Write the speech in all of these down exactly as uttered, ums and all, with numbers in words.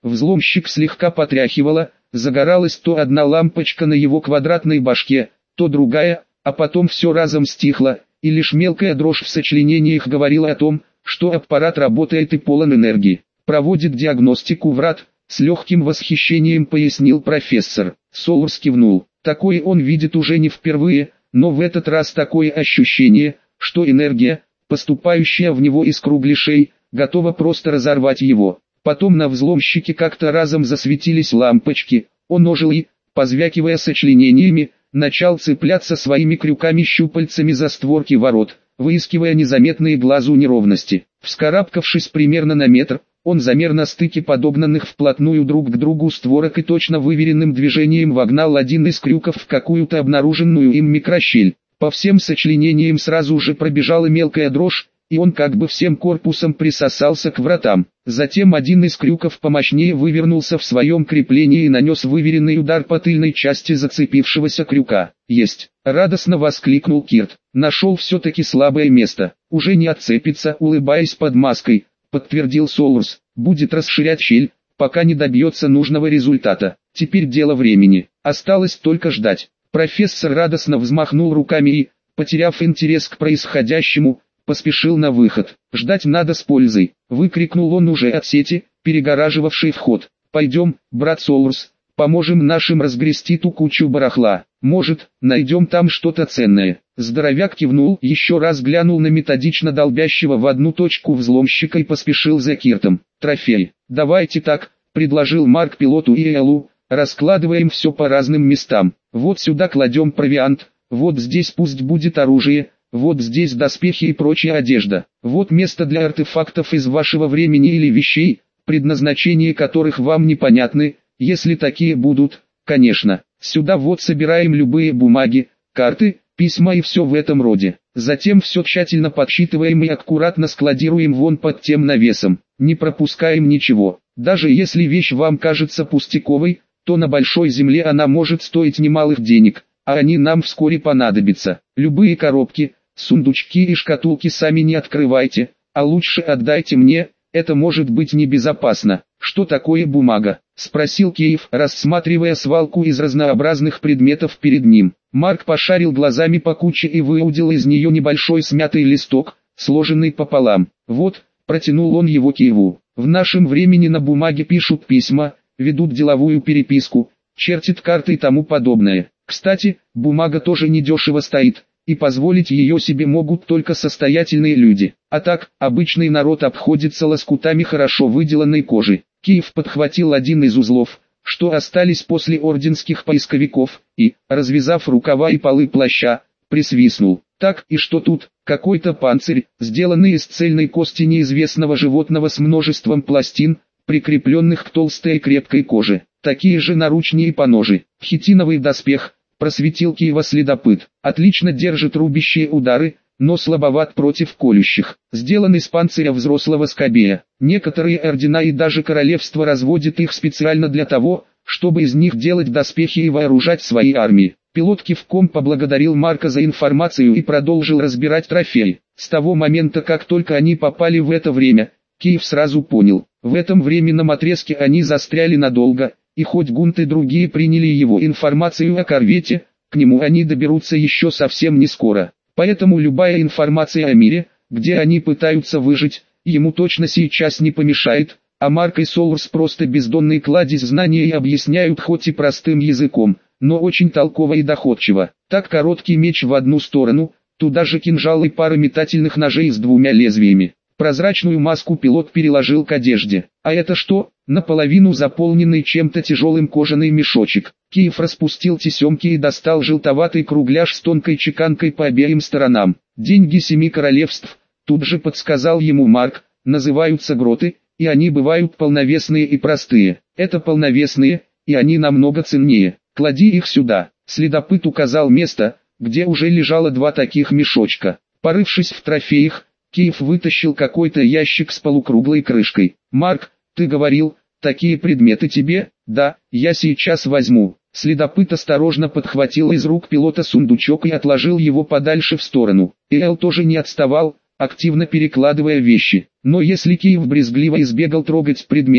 Взломщик слегка потряхивало, загоралась то одна лампочка на его квадратной башке, то другая, а потом все разом стихло, и лишь мелкая дрожь в сочленениях говорила о том, что аппарат работает и полон энергии. Проводит диагностику врат, с легким восхищением пояснил профессор. Солурс кивнул. Такое он видит уже не впервые, но в этот раз такое ощущение, что энергия, поступающая в него из кругляшей, готова просто разорвать его. Потом на взломщике как-то разом засветились лампочки, он ожил и, позвякивая сочленениями, начал цепляться своими крюками-щупальцами за створки ворот, выискивая незаметные глазу неровности. Вскарабкавшись примерно на метр, он замер на стыке подогнанных вплотную друг к другу створок и точно выверенным движением вогнал один из крюков в какую-то обнаруженную им микрощель. По всем сочленениям сразу же пробежала мелкая дрожь, и он как бы всем корпусом присосался к вратам. Затем один из крюков помощнее вывернулся в своем креплении и нанес выверенный удар по тыльной части зацепившегося крюка. «Есть!» — радостно воскликнул Кирт. «Нашел все-таки слабое место. Уже не отцепится», — улыбаясь под маской, подтвердил Солурс. «Будет расширять щель, пока не добьется нужного результата. Теперь дело времени. Осталось только ждать». Профессор радостно взмахнул руками и, потеряв интерес к происходящему, поспешил на выход. «Ждать надо с пользой», — выкрикнул он уже от сети, перегораживавшей вход. «Пойдем, брат Солурс, поможем нашим разгрести ту кучу барахла. Может, найдем там что-то ценное». Здоровяк кивнул, еще раз глянул на методично долбящего в одну точку взломщика и поспешил за Киртом. «Трофей. Давайте так», — предложил Марк пилоту и Эллу, — «раскладываем все по разным местам. Вот сюда кладем провиант, вот здесь пусть будет оружие, вот здесь доспехи и прочая одежда. Вот место для артефактов из вашего времени или вещей, предназначение которых вам непонятны, если такие будут, конечно. Сюда вот собираем любые бумаги, карты, письма и все в этом роде. Затем все тщательно подсчитываем и аккуратно складируем вон под тем навесом. Не пропускаем ничего. Даже если вещь вам кажется пустяковой, то на большой земле она может стоить немалых денег, а они нам вскоре понадобятся. Любые коробки, сундучки и шкатулки сами не открывайте, а лучше отдайте мне, это может быть небезопасно». «Что такое бумага?» — спросил Кейв, рассматривая свалку из разнообразных предметов перед ним. Марк пошарил глазами по куче и выудил из нее небольшой смятый листок, сложенный пополам. «Вот», — протянул он его Кейву, — «в нашем времени на бумаге пишут письма, ведут деловую переписку, чертят карты и тому подобное. Кстати, бумага тоже недешево стоит, и позволить ее себе могут только состоятельные люди. А так, обычный народ обходится лоскутами хорошо выделанной кожи». Киев подхватил один из узлов, что остались после орденских поисковиков, и, развязав рукава и полы плаща, присвистнул. «Так, и что тут? Какой-то панцирь, сделанный из цельной кости неизвестного животного с множеством пластин, прикрепленных к толстой и крепкой коже. Такие же наручни и поножи. Хитиновый доспех», — просветил Киева следопыт. «Отлично держит рубящие удары, но слабоват против колющих. Сделан из панциря взрослого скобея. Некоторые ордена и даже королевства разводят их специально для того, чтобы из них делать доспехи и вооружать свои армии». Пилот кивком поблагодарил Марка за информацию и продолжил разбирать трофеи. С того момента, как только они попали в это время, Киев сразу понял, в этом временном отрезке они застряли надолго, и хоть Гунт и другие приняли его информацию о корвете, к нему они доберутся еще совсем не скоро. Поэтому любая информация о мире, где они пытаются выжить, ему точно сейчас не помешает, а Марк и Солурс просто бездонный кладезь знаний и объясняют хоть и простым языком, но очень толково и доходчиво. Так короткий меч в одну сторону, туда же кинжал и пара метательных ножей с двумя лезвиями. Прозрачную маску пилот переложил к одежде. «А это что?» Наполовину заполненный чем-то тяжелым кожаный мешочек. Киев распустил тесемки и достал желтоватый кругляш с тонкой чеканкой по обеим сторонам. «Деньги семи королевств», тут же подсказал ему Марк, «называются гроты, и они бывают полновесные и простые. Это полновесные, и они намного ценнее. Клади их сюда». Следопыт указал место, где уже лежало два таких мешочка. Порывшись в трофеях, Киев вытащил какой-то ящик с полукруглой крышкой. «Марк, ты говорил, такие предметы тебе?» «Да, я сейчас возьму». Следопыт осторожно подхватил из рук пилота сундучок и отложил его подальше в сторону. Эл тоже не отставал, активно перекладывая вещи. Но если Киев брезгливо избегал трогать предметы,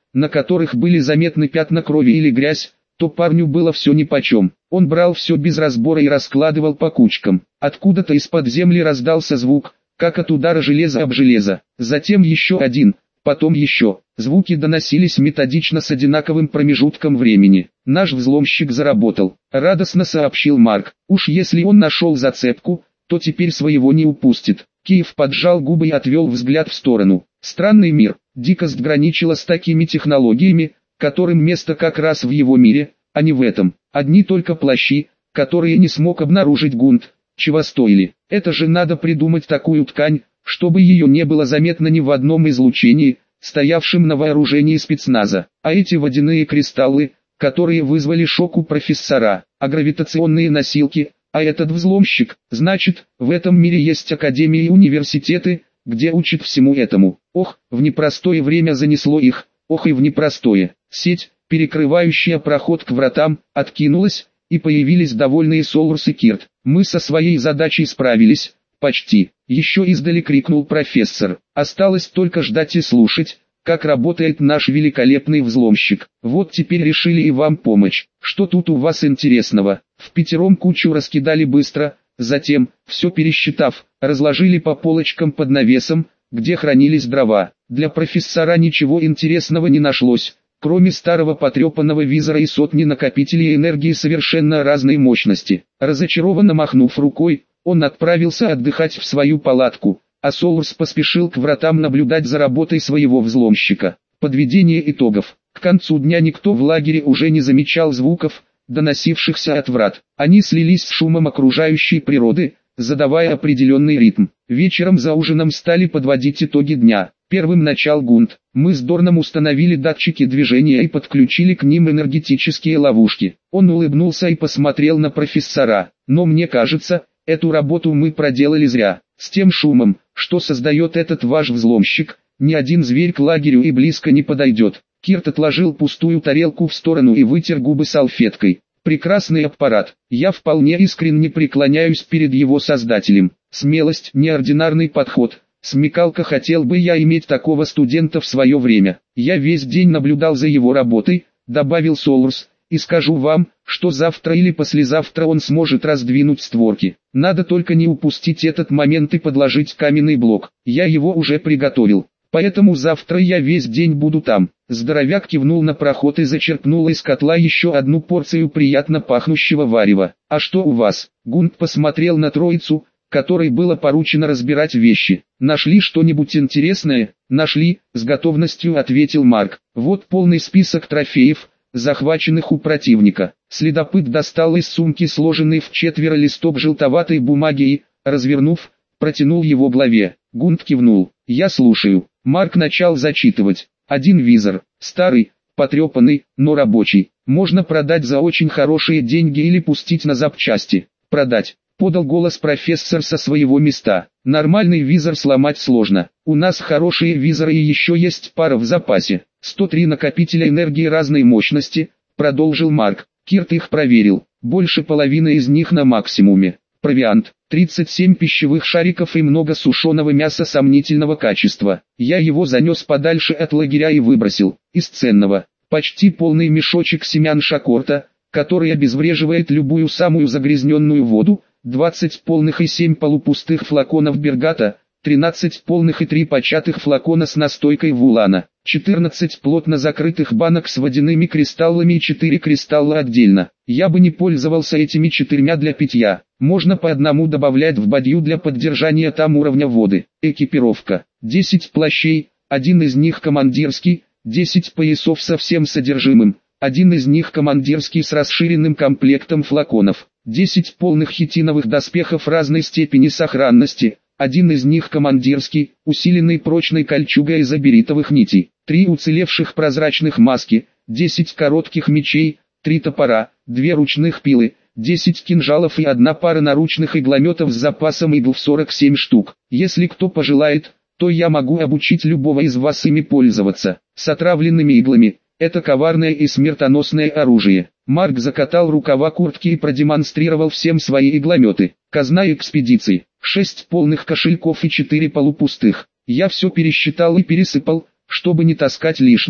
на которых были заметны пятна крови или грязь, то парню было все нипочем. Он брал все без разбора и раскладывал по кучкам. Откуда-то из-под земли раздался звук, как от удара железа об железо. Затем еще один, потом еще. Звуки доносились методично с одинаковым промежутком времени. Наш взломщик заработал, радостно сообщил Марк. Уж если он нашел зацепку, то теперь своего не упустит. Киев поджал губы и отвел взгляд в сторону. Странный мир. Дикость граничила с такими технологиями, которым место как раз в его мире, а не в этом. Одни только плащи, которые не смог обнаружить Гунт, чего стоили. Это же надо придумать такую ткань, чтобы ее не было заметно ни в одном излучении, стоявшем на вооружении спецназа. А эти водяные кристаллы, которые вызвали шок у профессора, а гравитационные носилки, а этот взломщик, значит, в этом мире есть академии и университеты, где учат всему этому. Ох, в непростое время занесло их, ох и в непростое. Сеть, перекрывающая проход к вратам, откинулась, и появились довольные Солурс и Кирт. Мы со своей задачей справились, почти. Еще издали крикнул профессор. Осталось только ждать и слушать, как работает наш великолепный взломщик. Вот теперь решили и вам помочь. Что тут у вас интересного? В пятером кучу раскидали быстро, затем, все пересчитав, разложили по полочкам под навесом, где хранились дрова. Для профессора ничего интересного не нашлось, кроме старого потрепанного визора и сотни накопителей энергии совершенно разной мощности. Разочарованно махнув рукой, он отправился отдыхать в свою палатку, а Солурс поспешил к вратам наблюдать за работой своего взломщика. Подведение итогов. К концу дня никто в лагере уже не замечал звуков, доносившихся от врат. Они слились с шумом окружающей природы, задавая определенный ритм. Вечером за ужином стали подводить итоги дня. Первым начал Гунт. Мы с Дорном установили датчики движения и подключили к ним энергетические ловушки. Он улыбнулся и посмотрел на профессора. Но мне кажется, эту работу мы проделали зря. С тем шумом, что создает этот ваш взломщик, ни один зверь к лагерю и близко не подойдет. Кирт отложил пустую тарелку в сторону и вытер губы салфеткой. Прекрасный аппарат. Я вполне искренне преклоняюсь перед его создателем. Смелость, неординарный подход. Смекалка, хотел бы я иметь такого студента в свое время. Я весь день наблюдал за его работой, добавил Солурс, и скажу вам, что завтра или послезавтра он сможет раздвинуть створки. Надо только не упустить этот момент и подложить каменный блок. Я его уже приготовил. Поэтому завтра я весь день буду там. Здоровяк кивнул на проход и зачерпнул из котла еще одну порцию приятно пахнущего варева. А что у вас? Гунт посмотрел на троицу, которой было поручено разбирать вещи. Нашли что-нибудь интересное? Нашли, с готовностью ответил Марк. Вот полный список трофеев, захваченных у противника. Следопыт достал из сумки сложенный в четверо листок желтоватой бумаги и, развернув, протянул его главе. Гунт кивнул. Я слушаю. Марк начал зачитывать. Один визор, старый, потрепанный, но рабочий. Можно продать за очень хорошие деньги или пустить на запчасти. Продать. Подал голос профессор со своего места. Нормальный визор сломать сложно. У нас хорошие визоры и еще есть пара в запасе. сто три накопителя энергии разной мощности, продолжил Марк. Кирт их проверил. Больше половины из них на максимуме. Провиант. тридцать семь пищевых шариков и много сушеного мяса сомнительного качества. Я его занес подальше от лагеря и выбросил. Из ценного. Почти полный мешочек семян шакорта, который обезвреживает любую самую загрязненную воду, двадцать полных и семь полупустых флаконов бергата, тринадцать полных и три початых флакона с настойкой вулана, четырнадцать плотно закрытых банок с водяными кристаллами и четыре кристалла отдельно. Я бы не пользовался этими четырьмя для питья. Можно по одному добавлять в бадью для поддержания там уровня воды. Экипировка. десять плащей, один из них командирский, десять поясов со всем содержимым, один из них командирский с расширенным комплектом флаконов, десять полных хитиновых доспехов разной степени сохранности, один из них командирский, усиленный прочной кольчугой из аберитовых нитей, три уцелевших прозрачных маски, десять коротких мечей, три топора, две ручных пилы, десять кинжалов и одна пара наручных иглометов с запасом игл в сорок семь штук. Если кто пожелает, то я могу обучить любого из вас ими пользоваться. С отравленными иглами. Это коварное и смертоносное оружие. Марк закатал рукава куртки и продемонстрировал всем свои иглометы. Казна экспедиции. Шесть полных кошельков и четыре полупустых. Я все пересчитал и пересыпал, чтобы не таскать лишнего.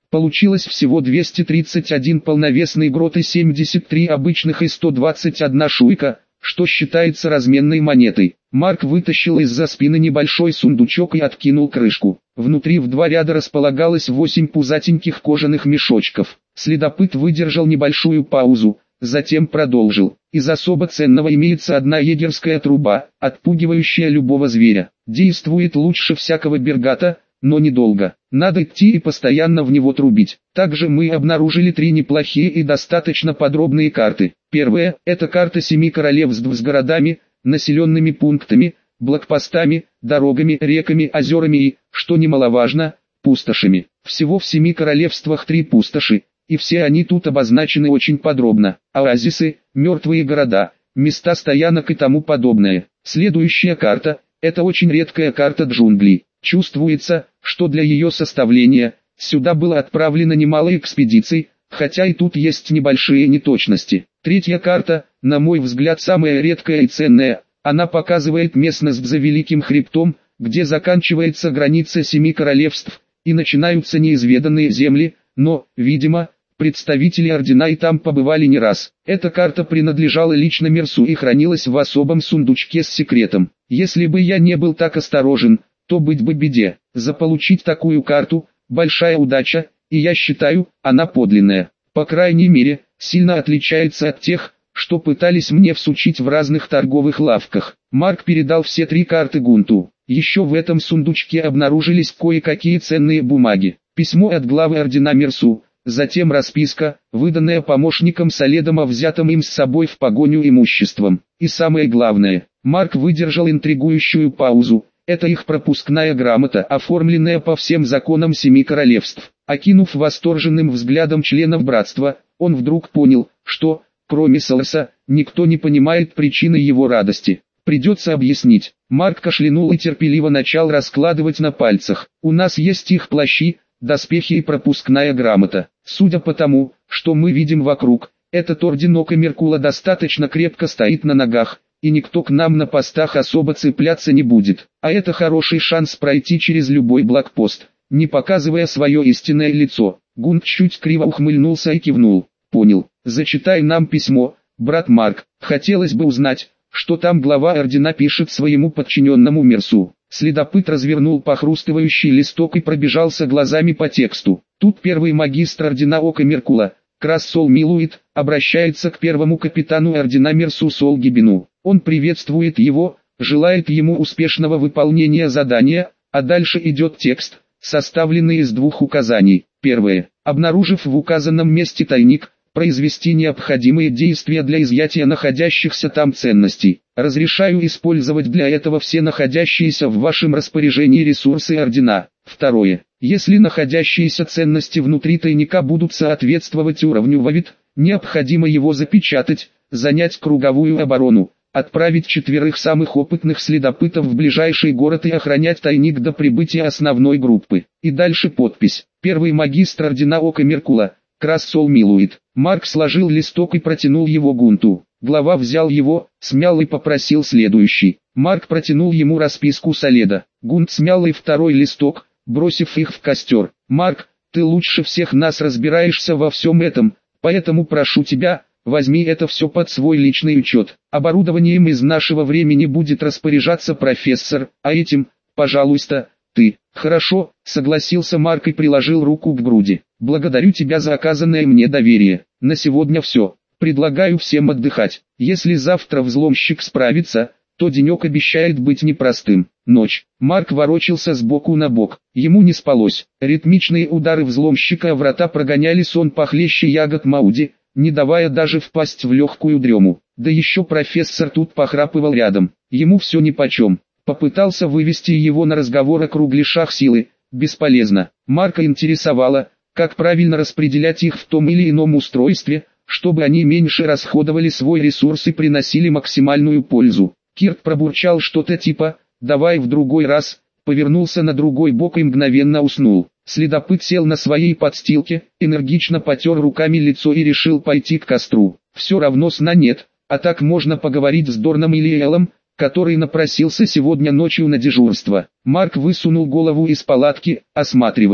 Получилось всего двести тридцать один полновесный грот и семьдесят три обычных и сто двадцать одна шуйка, что считается разменной монетой. Марк вытащил из-за спины небольшой сундучок и откинул крышку. Внутри в два ряда располагалось восемь пузатеньких кожаных мешочков. Следопыт выдержал небольшую паузу, затем продолжил. Из особо ценного имеется одна егерская труба, отпугивающая любого зверя. Действует лучше всякого бергата, но недолго. Надо идти и постоянно в него трубить. Также мы обнаружили три неплохие и достаточно подробные карты. Первая – это карта семи королевств с городами, населенными пунктами, блокпостами, дорогами, реками, озерами и, что немаловажно, пустошами. Всего в семи королевствах три пустоши, и все они тут обозначены очень подробно. Оазисы, мертвые города, места стоянок и тому подобное. Следующая карта – это очень редкая карта джунглей. Чувствуется, что для ее составления сюда было отправлено немало экспедиций, хотя и тут есть небольшие неточности. Третья карта, на мой взгляд, самая редкая и ценная. Она показывает местность за Великим Хребтом, где заканчивается граница семи королевств и начинаются неизведанные земли, но, видимо, представители ордена и там побывали не раз. Эта карта принадлежала лично Мерсу и хранилась в особом сундучке с секретом. Если бы я не был так осторожен, то быть бы беде. Заполучить такую карту – большая удача, и я считаю, она подлинная. По крайней мере, сильно отличается от тех, что пытались мне всучить в разных торговых лавках. Марк передал все три карты Гунту. Еще в этом сундучке обнаружились кое-какие ценные бумаги. Письмо от главы ордена Мерсу, затем расписка, выданная помощником Соледом о взятом им с собой в погоню имуществом. И самое главное, Марк выдержал интригующую паузу. Это их пропускная грамота, оформленная по всем законам семи королевств. Окинув восторженным взглядом членов братства, он вдруг понял, что, кроме Солоса, никто не понимает причины его радости. Придется объяснить. Марк кашлянул и терпеливо начал раскладывать на пальцах. У нас есть их плащи, доспехи и пропускная грамота. Судя по тому, что мы видим вокруг, этот орден Ока Меркула достаточно крепко стоит на ногах, и никто к нам на постах особо цепляться не будет. А это хороший шанс пройти через любой блокпост, не показывая свое истинное лицо. Гунт чуть криво ухмыльнулся и кивнул. Понял. Зачитай нам письмо, брат Марк. Хотелось бы узнать, что там глава ордена пишет своему подчиненному Мерсу. Следопыт развернул похрустывающий листок и пробежался глазами по тексту. Тут первый магистр ордена Ока Меркула, Крас Сол Милуит, обращается к первому капитану ордена Мерсу Сол Гибину. Он приветствует его, желает ему успешного выполнения задания, а дальше идет текст, составленный из двух указаний. Первое. Обнаружив в указанном месте тайник, произвести необходимые действия для изъятия находящихся там ценностей. Разрешаю использовать для этого все находящиеся в вашем распоряжении ресурсы ордена. Второе. Если находящиеся ценности внутри тайника будут соответствовать уровню Вавит, необходимо его запечатать, занять круговую оборону, отправить четверых самых опытных следопытов в ближайший город и охранять тайник до прибытия основной группы. И дальше подпись. Первый магистр ордена Ока Меркула, Крас Сол Милуит. Марк сложил листок и протянул его Гунту. Глава взял его, смял и попросил следующий. Марк протянул ему расписку Соледа. Гунт смял и второй листок, бросив их в костер. «Марк, ты лучше всех нас разбираешься во всем этом, поэтому прошу тебя, возьми это все под свой личный учет. Оборудованием из нашего времени будет распоряжаться профессор, а этим, пожалуйста, ты». «Хорошо», — согласился Марк и приложил руку к груди. «Благодарю тебя за оказанное мне доверие. На сегодня все. Предлагаю всем отдыхать. Если завтра взломщик справится, то денек обещает быть непростым». Ночь. Марк ворочался с боку на бок. Ему не спалось. Ритмичные удары взломщика о врата прогоняли сон похлеще ягод Мауди, не давая даже впасть в легкую дрему. Да еще профессор тут похрапывал рядом. Ему все нипочем. Попытался вывести его на разговор о кругляшах силы. Бесполезно. Марка интересовало, как правильно распределять их в том или ином устройстве, чтобы они меньше расходовали свой ресурс и приносили максимальную пользу. Кирк пробурчал что-то типа «давай в другой раз», повернулся на другой бок и мгновенно уснул. Следопыт сел на своей подстилке, энергично потер руками лицо и решил пойти к костру. Все равно сна нет, а так можно поговорить с Дорном или Элом, который напросился сегодня ночью на дежурство. Марк высунул голову из палатки, осматриваясь.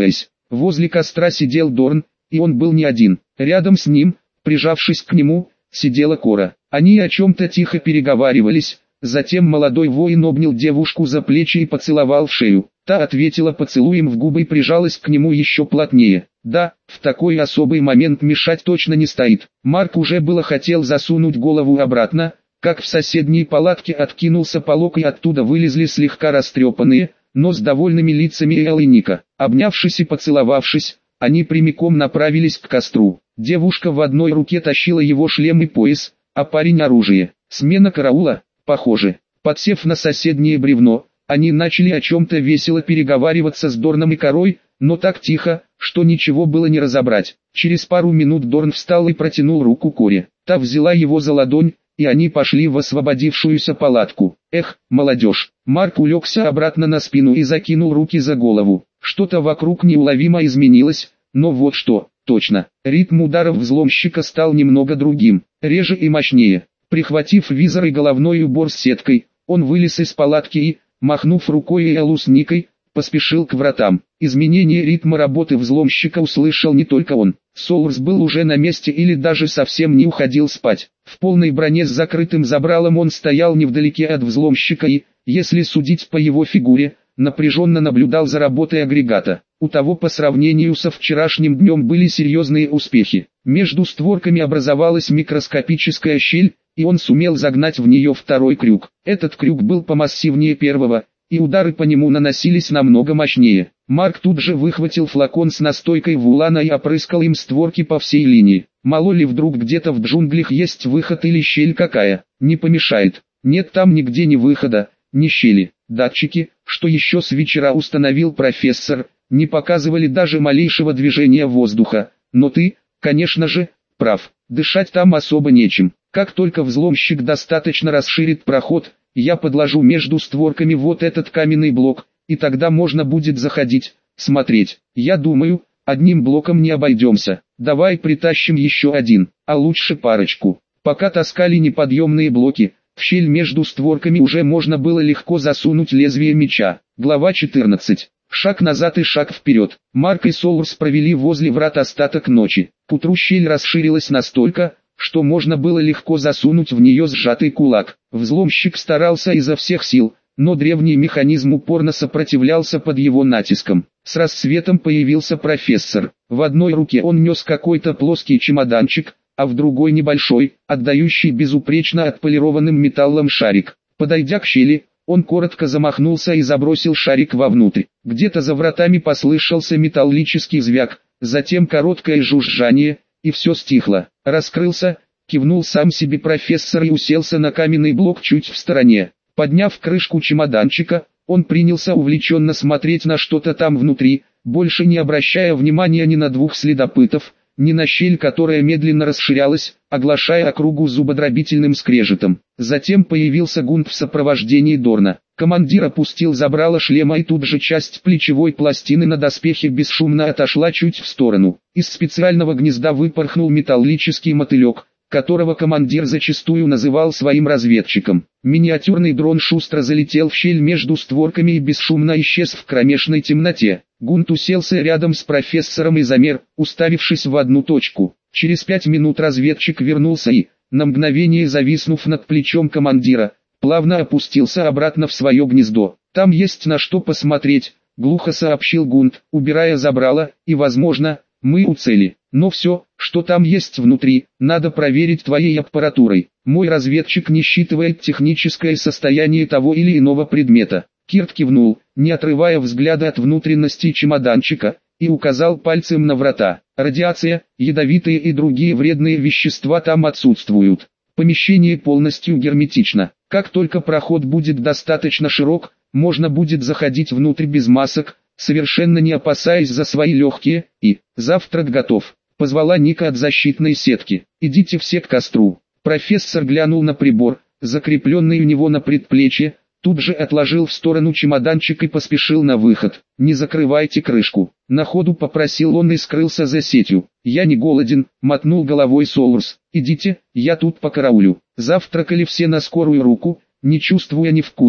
Возле костра сидел Дорн, и он был не один. Рядом с ним, прижавшись к нему, сидела Кора. Они о чем-то тихо переговаривались, затем молодой воин обнял девушку за плечи и поцеловал в шею. Та ответила поцелуем в губы и прижалась к нему еще плотнее. Да, в такой особый момент мешать точно не стоит. Марк уже было хотел засунуть голову обратно, как в соседней палатке откинулся полог и оттуда вылезли слегка растрепанные, но с довольными лицами Эл и Ника. Обнявшись и поцеловавшись, они прямиком направились к костру. Девушка в одной руке тащила его шлем и пояс, а парень оружие. Смена караула, похоже. Подсев на соседнее бревно, они начали о чем-то весело переговариваться с Дорном и Корой, но так тихо, что ничего было не разобрать. Через пару минут Дорн встал и протянул руку Коре. Та взяла его за ладонь, и они пошли в освободившуюся палатку. Эх, молодежь. Марк улегся обратно на спину и закинул руки за голову. Что-то вокруг неуловимо изменилось, но вот что, точно. Ритм ударов взломщика стал немного другим, реже и мощнее. Прихватив визор и головной убор с сеткой, он вылез из палатки и, махнув рукой Элу с Никой, поспешил к вратам. Изменение ритма работы взломщика услышал не только он. Соурс был уже на месте или даже совсем не уходил спать. В полной броне с закрытым забралом он стоял невдалеке от взломщика и, если судить по его фигуре, напряженно наблюдал за работой агрегата. У того по сравнению со вчерашним днем были серьезные успехи. Между створками образовалась микроскопическая щель, и он сумел загнать в нее второй крюк. Этот крюк был помассивнее первого, и удары по нему наносились намного мощнее. Марк тут же выхватил флакон с настойкой вулана и опрыскал им створки по всей линии. Мало ли вдруг где-то в джунглях есть выход или щель какая, не помешает. Нет там нигде ни выхода, ни щели. Датчики, что еще с вечера установил профессор, не показывали даже малейшего движения воздуха. Но ты, конечно же, прав, дышать там особо нечем. Как только взломщик достаточно расширит проход, я подложу между створками вот этот каменный блок, и тогда можно будет заходить, смотреть. Я думаю, одним блоком не обойдемся. Давай притащим еще один, а лучше парочку. Пока таскали неподъемные блоки, в щель между створками уже можно было легко засунуть лезвие меча. Глава четырнадцать. Шаг назад и шаг вперед. Марк и Соурс провели возле врат остаток ночи. К утру щель расширилась настолько, что можно было легко засунуть в нее сжатый кулак. Взломщик старался изо всех сил, но древний механизм упорно сопротивлялся под его натиском. С рассветом появился профессор. В одной руке он нес какой-то плоский чемоданчик, а в другой небольшой, отдающий безупречно отполированным металлом шарик. Подойдя к щели, он коротко замахнулся и забросил шарик вовнутрь. Где-то за вратами послышался металлический звяк, затем короткое жужжание, и все стихло. Раскрылся, кивнул сам себе профессор и уселся на каменный блок чуть в стороне. Подняв крышку чемоданчика, он принялся увлеченно смотреть на что-то там внутри, больше не обращая внимания ни на двух следопытов, ни на щель, которая медленно расширялась, оглашая округу зубодробительным скрежетом. Затем появился Гунт в сопровождении Дорна. Командир опустил забрало шлема, и тут же часть плечевой пластины на доспехе бесшумно отошла чуть в сторону. Из специального гнезда выпорхнул металлический мотылек, которого командир зачастую называл своим разведчиком. Миниатюрный дрон шустро залетел в щель между створками и бесшумно исчез в кромешной темноте. Гунт уселся рядом с профессором и замер, уставившись в одну точку. Через пять минут разведчик вернулся и, на мгновение зависнув над плечом командира, плавно опустился обратно в свое гнездо. «Там есть на что посмотреть», — глухо сообщил Гунт, убирая забрало, «и, возможно, мы у цели. Но все, что там есть внутри, надо проверить твоей аппаратурой. Мой разведчик не считывает техническое состояние того или иного предмета». Кирт кивнул, не отрывая взгляда от внутренности чемоданчика, и указал пальцем на врата. Радиация, ядовитые и другие вредные вещества там отсутствуют. Помещение полностью герметично. Как только проход будет достаточно широк, можно будет заходить внутрь без масок, совершенно не опасаясь за свои легкие, и «завтрак готов», — позвала Ника от защитной сетки. «Идите все к костру». Профессор глянул на прибор, закрепленный у него на предплечье, тут же отложил в сторону чемоданчик и поспешил на выход. «Не закрывайте крышку», — на ходу попросил он и скрылся за сетью. «Я не голоден», — мотнул головой Соурс. «Идите, я тут покараулю». Завтракали все на скорую руку, не чувствуя ни вкуса,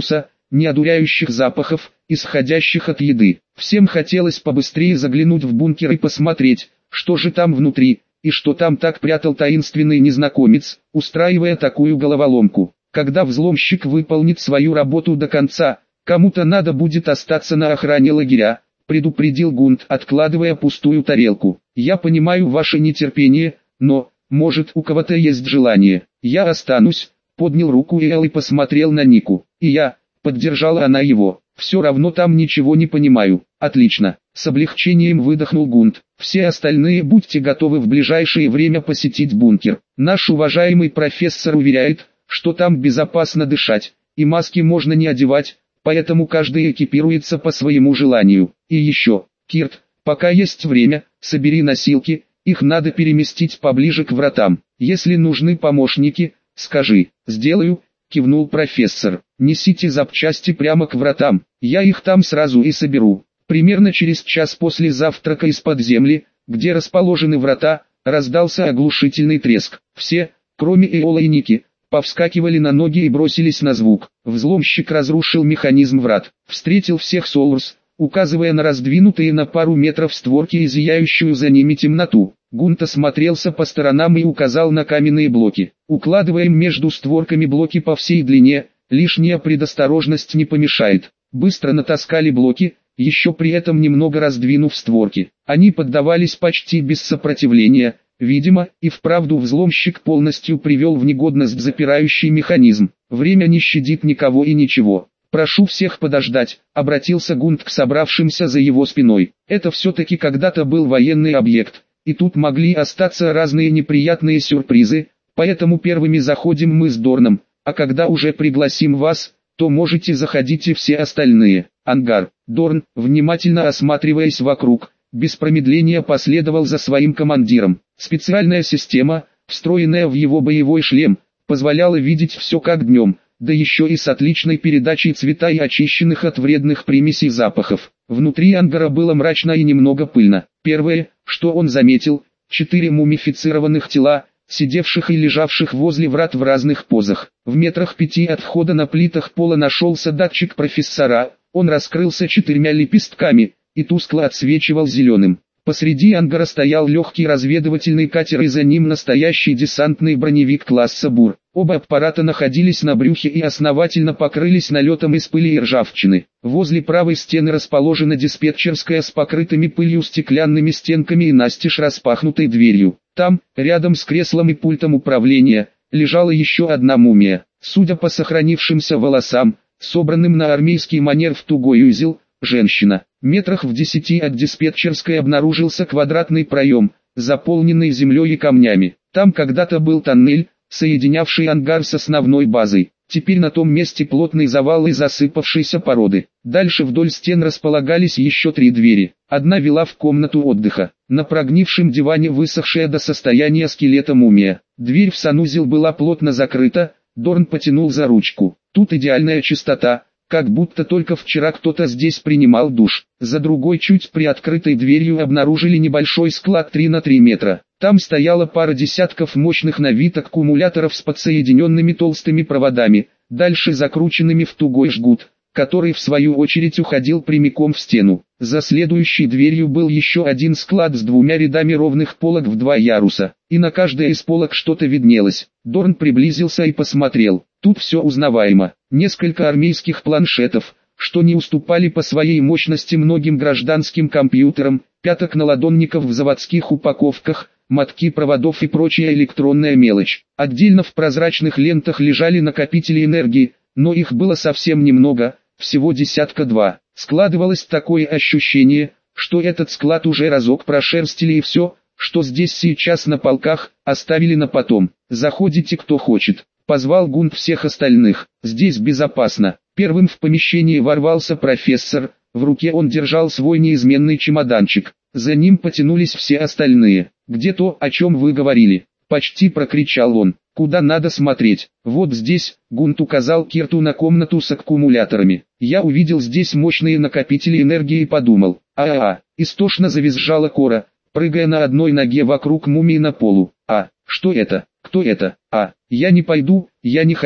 ни одуряющих запахов, исходящих от еды. Всем хотелось побыстрее заглянуть в бункер и посмотреть, что же там внутри, и что там так прятал таинственный незнакомец, устраивая такую головоломку. Когда взломщик выполнит свою работу до конца, кому-то надо будет остаться на охране лагеря, предупредил Гунт, откладывая пустую тарелку. Я понимаю ваше нетерпение, но, может, у кого-то есть желание. Я останусь, поднял руку Эл и посмотрел на Нику. И я, поддержала она его. Все равно там ничего не понимаю. Отлично. С облегчением выдохнул Гунт. Все остальные будьте готовы в ближайшее время посетить бункер. Наш уважаемый профессор уверяет, что там безопасно дышать, и маски можно не одевать, поэтому каждый экипируется по своему желанию. И еще, Кирт, пока есть время, собери носилки, их надо переместить поближе к вратам. Если нужны помощники, скажи. Сделаю, кивнул профессор. Несите запчасти прямо к вратам, я их там сразу и соберу. Примерно через час после завтрака из-под земли, где расположены врата, раздался оглушительный треск. Все, кроме Эола и Ники, повскакивали на ноги и бросились на звук. Взломщик разрушил механизм врат, встретил всех Солурс, указывая на раздвинутые на пару метров створки и зияющую за ними темноту. Гунт осмотрелся по сторонам и указал на каменные блоки. Укладываем между створками блоки по всей длине, лишняя предосторожность не помешает. Быстро натаскали блоки, еще при этом немного раздвинув створки. Они поддавались почти без сопротивления. Видимо, и вправду взломщик полностью привел в негодность запирающий механизм. Время не щадит никого и ничего. «Прошу всех подождать», — обратился Гунт к собравшимся за его спиной. «Это все-таки когда-то был военный объект, и тут могли остаться разные неприятные сюрпризы, поэтому первыми заходим мы с Дорном, а когда уже пригласим вас, то можете заходить и все остальные». Ангар. Дорн, внимательно осматриваясь вокруг, без промедления последовал за своим командиром. Специальная система, встроенная в его боевой шлем, позволяла видеть все как днем, да еще и с отличной передачей цвета и очищенных от вредных примесей запахов. Внутри ангара было мрачно и немного пыльно. Первое, что он заметил, четыре мумифицированных тела, сидевших и лежавших возле врат в разных позах. В метрах пяти от входа на плитах пола нашелся датчик профессора, он раскрылся четырьмя лепестками и тускло отсвечивал зеленым. Посреди ангара стоял легкий разведывательный катер и за ним настоящий десантный броневик класса Бур. Оба аппарата находились на брюхе и основательно покрылись налетом из пыли и ржавчины. Возле правой стены расположена диспетчерская с покрытыми пылью стеклянными стенками и настежь распахнутой дверью. Там, рядом с креслом и пультом управления, лежала еще одна мумия. Судя по сохранившимся волосам, собранным на армейский манер в тугой узел, женщина. Метрах в десяти от диспетчерской обнаружился квадратный проем, заполненный землей и камнями. Там когда-то был тоннель, соединявший ангар с основной базой. Теперь на том месте плотный завал из засыпавшейся породы. Дальше вдоль стен располагались еще три двери. Одна вела в комнату отдыха. На прогнившем диване высохшая до состояния скелета мумия. Дверь в санузел была плотно закрыта, Дорн потянул за ручку. Тут идеальная чистота, как будто только вчера кто-то здесь принимал душ. За другой чуть приоткрытой дверью обнаружили небольшой склад три на три метра. Там стояла пара десятков мощных на вид аккумуляторов с подсоединенными толстыми проводами, дальше закрученными в тугой жгут, который в свою очередь уходил прямиком в стену. За следующей дверью был еще один склад с двумя рядами ровных полок в два яруса, и на каждой из полок что-то виднелось. Дорн приблизился и посмотрел. Тут все узнаваемо. Несколько армейских планшетов, что не уступали по своей мощности многим гражданским компьютерам, пяток наладонников в заводских упаковках, мотки проводов и прочая электронная мелочь. Отдельно в прозрачных лентах лежали накопители энергии, но их было совсем немного, всего десятка два. Складывалось такое ощущение, что этот склад уже разок прошерстили и все, что здесь сейчас на полках, оставили на потом. «Заходите кто хочет», — позвал Гунт всех остальных. «Здесь безопасно». Первым в помещение ворвался профессор, в руке он держал свой неизменный чемоданчик. За ним потянулись все остальные. «Где то, о чем вы говорили?» — почти прокричал он. «Куда надо смотреть?» «Вот здесь», — Гунт указал Кирту на комнату с аккумуляторами. «Я увидел здесь мощные накопители энергии и подумал. А-а-а!» Истошно завизжала Кора, прыгая на одной ноге вокруг мумии на полу. «А, что это? Кто это? А, я не пойду, я не хочу».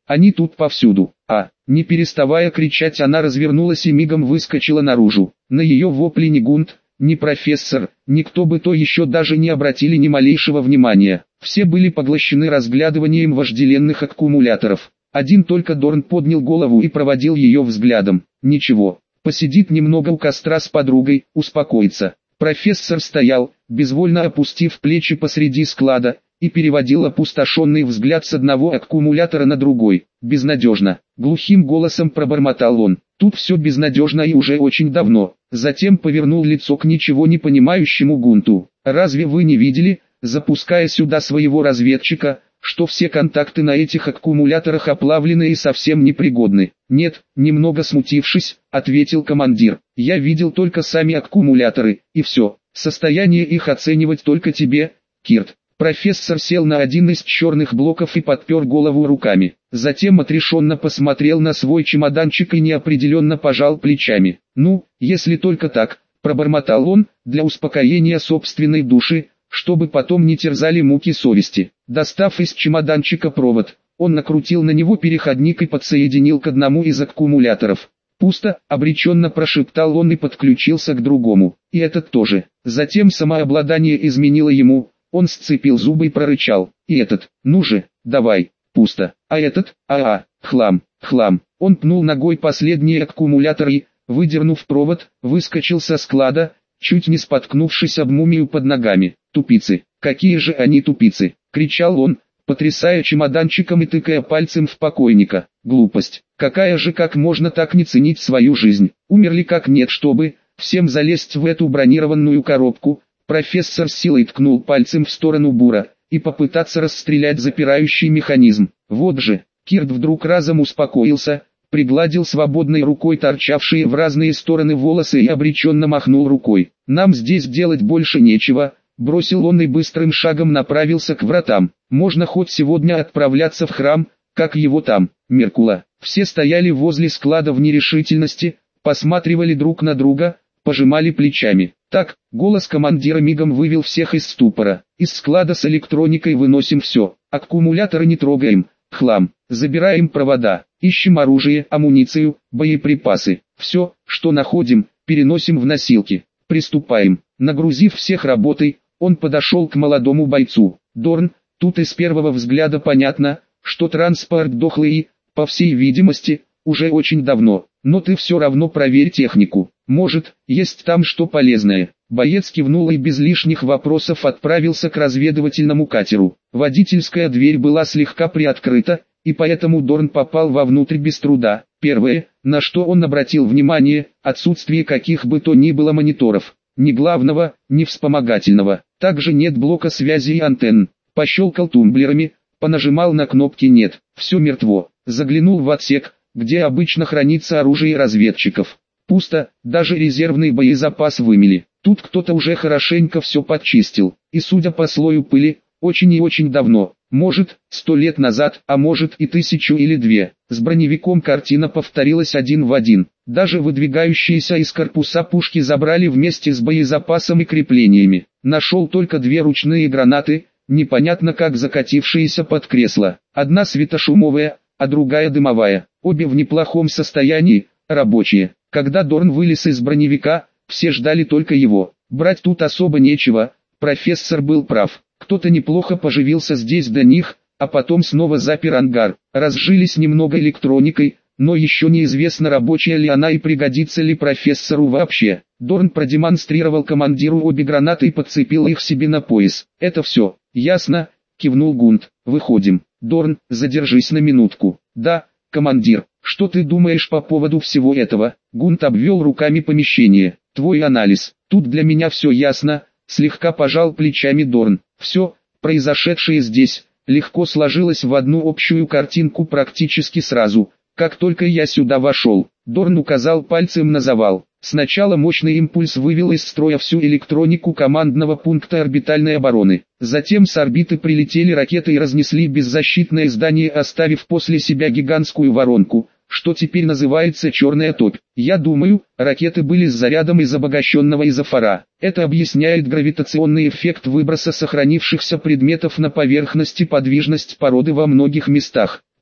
Они тут повсюду. А, не переставая кричать, она развернулась и мигом выскочила наружу. На ее вопли ни Гунт, ни профессор, никто бы то еще даже не обратили ни малейшего внимания. Все были поглощены разглядыванием вожделенных аккумуляторов. Один только Дорн поднял голову и проводил ее взглядом. Ничего, посидит немного у костра с подругой, успокоится. Профессор стоял, безвольно опустив плечи посреди склада, и переводил опустошенный взгляд с одного аккумулятора на другой. Безнадежно. Глухим голосом пробормотал он. Тут все безнадежно и уже очень давно. Затем повернул лицо к ничего не понимающему Гунту. Разве вы не видели, запуская сюда своего разведчика, что все контакты на этих аккумуляторах оплавлены и совсем непригодны? Нет, немного смутившись, ответил командир. Я видел только сами аккумуляторы, и все. Состояние их оценивать только тебе, Кирт. Профессор сел на один из черных блоков и подпер голову руками. Затем отрешенно посмотрел на свой чемоданчик и неопределенно пожал плечами. «Ну, если только так», — пробормотал он, для успокоения собственной души, чтобы потом не терзали муки совести. Достав из чемоданчика провод, он накрутил на него переходник и подсоединил к одному из аккумуляторов. «Пусто», — обреченно прошептал он и подключился к другому. И этот тоже. Затем самообладание изменило ему. Он сцепил зубы и прорычал. «И этот, ну же, давай, пусто. А этот, а-а, хлам, хлам». Он пнул ногой последний аккумулятор и, выдернув провод, выскочил со склада, чуть не споткнувшись об мумию под ногами. «Тупицы, какие же они тупицы!» — кричал он, потрясая чемоданчиком и тыкая пальцем в покойника. «Глупость! Какая же, как можно так не ценить свою жизнь? Умерли как нет, чтобы всем залезть в эту бронированную коробку». Профессор с силой ткнул пальцем в сторону бура, и попытаться расстрелять запирающий механизм. Вот же, Кирт вдруг разом успокоился, пригладил свободной рукой торчавшие в разные стороны волосы и обреченно махнул рукой. «Нам здесь делать больше нечего», — бросил он и быстрым шагом направился к вратам. «Можно хоть сегодня отправляться в храм, как его там, Меркула». Все стояли возле склада в нерешительности, посматривали друг на друга, пожимали плечами. «Так», — голос командира мигом вывел всех из ступора. «Из склада с электроникой выносим все. Аккумуляторы не трогаем. Хлам. Забираем провода. Ищем оружие, амуницию, боеприпасы. Все, что находим, переносим в носилки. Приступаем». Нагрузив всех работой, он подошел к молодому бойцу. «Дорн, тут из первого взгляда понятно, что транспорт дохлый и, по всей видимости, уже очень давно. Но ты все равно проверь технику. Может, есть там что полезное». Боец кивнул и без лишних вопросов отправился к разведывательному катеру. Водительская дверь была слегка приоткрыта, и поэтому Дорн попал вовнутрь без труда. Первое, на что он обратил внимание, отсутствие каких бы то ни было мониторов. Ни главного, ни вспомогательного. Также нет блока связи и антенн. Пощелкал тумблерами, понажимал на кнопки «нет». Все мертво. Заглянул в отсек, где обычно хранится оружие разведчиков. Пусто, даже резервный боезапас вымели. Тут кто-то уже хорошенько все подчистил. И судя по слою пыли, очень и очень давно. Может, сто лет назад, а может и тысячу или две. С броневиком картина повторилась один в один. Даже выдвигающиеся из корпуса пушки забрали вместе с боезапасом и креплениями. Нашел только две ручные гранаты, непонятно как закатившиеся под кресло. Одна светошумовая, а другая дымовая. Обе в неплохом состоянии, рабочие. Когда Дорн вылез из броневика, все ждали только его. Брать тут особо нечего, профессор был прав. Кто-то неплохо поживился здесь до них, а потом снова запер ангар. Разжились немного электроникой, но еще неизвестно, рабочая ли она и пригодится ли профессору вообще. Дорн продемонстрировал командиру обе гранаты и подцепил их себе на пояс. «Это все, ясно?» — кивнул Гунт. «Выходим. Дорн, задержись на минутку». «Да, командир, что ты думаешь по поводу всего этого?» Гунт обвел руками помещение. «Твой анализ. Тут для меня все ясно», — слегка пожал плечами Дорн. «Все, произошедшее здесь, легко сложилось в одну общую картинку практически сразу, как только я сюда вошел». Дорн указал пальцем на завал. Сначала мощный импульс вывел из строя всю электронику командного пункта орбитальной обороны. Затем с орбиты прилетели ракеты и разнесли беззащитное здание, оставив после себя гигантскую воронку, что теперь называется черная топь. Я думаю, ракеты были с зарядом из обогащенного изофора. Это объясняет гравитационный эффект выброса сохранившихся предметов на поверхность и подвижность породы во многих местах.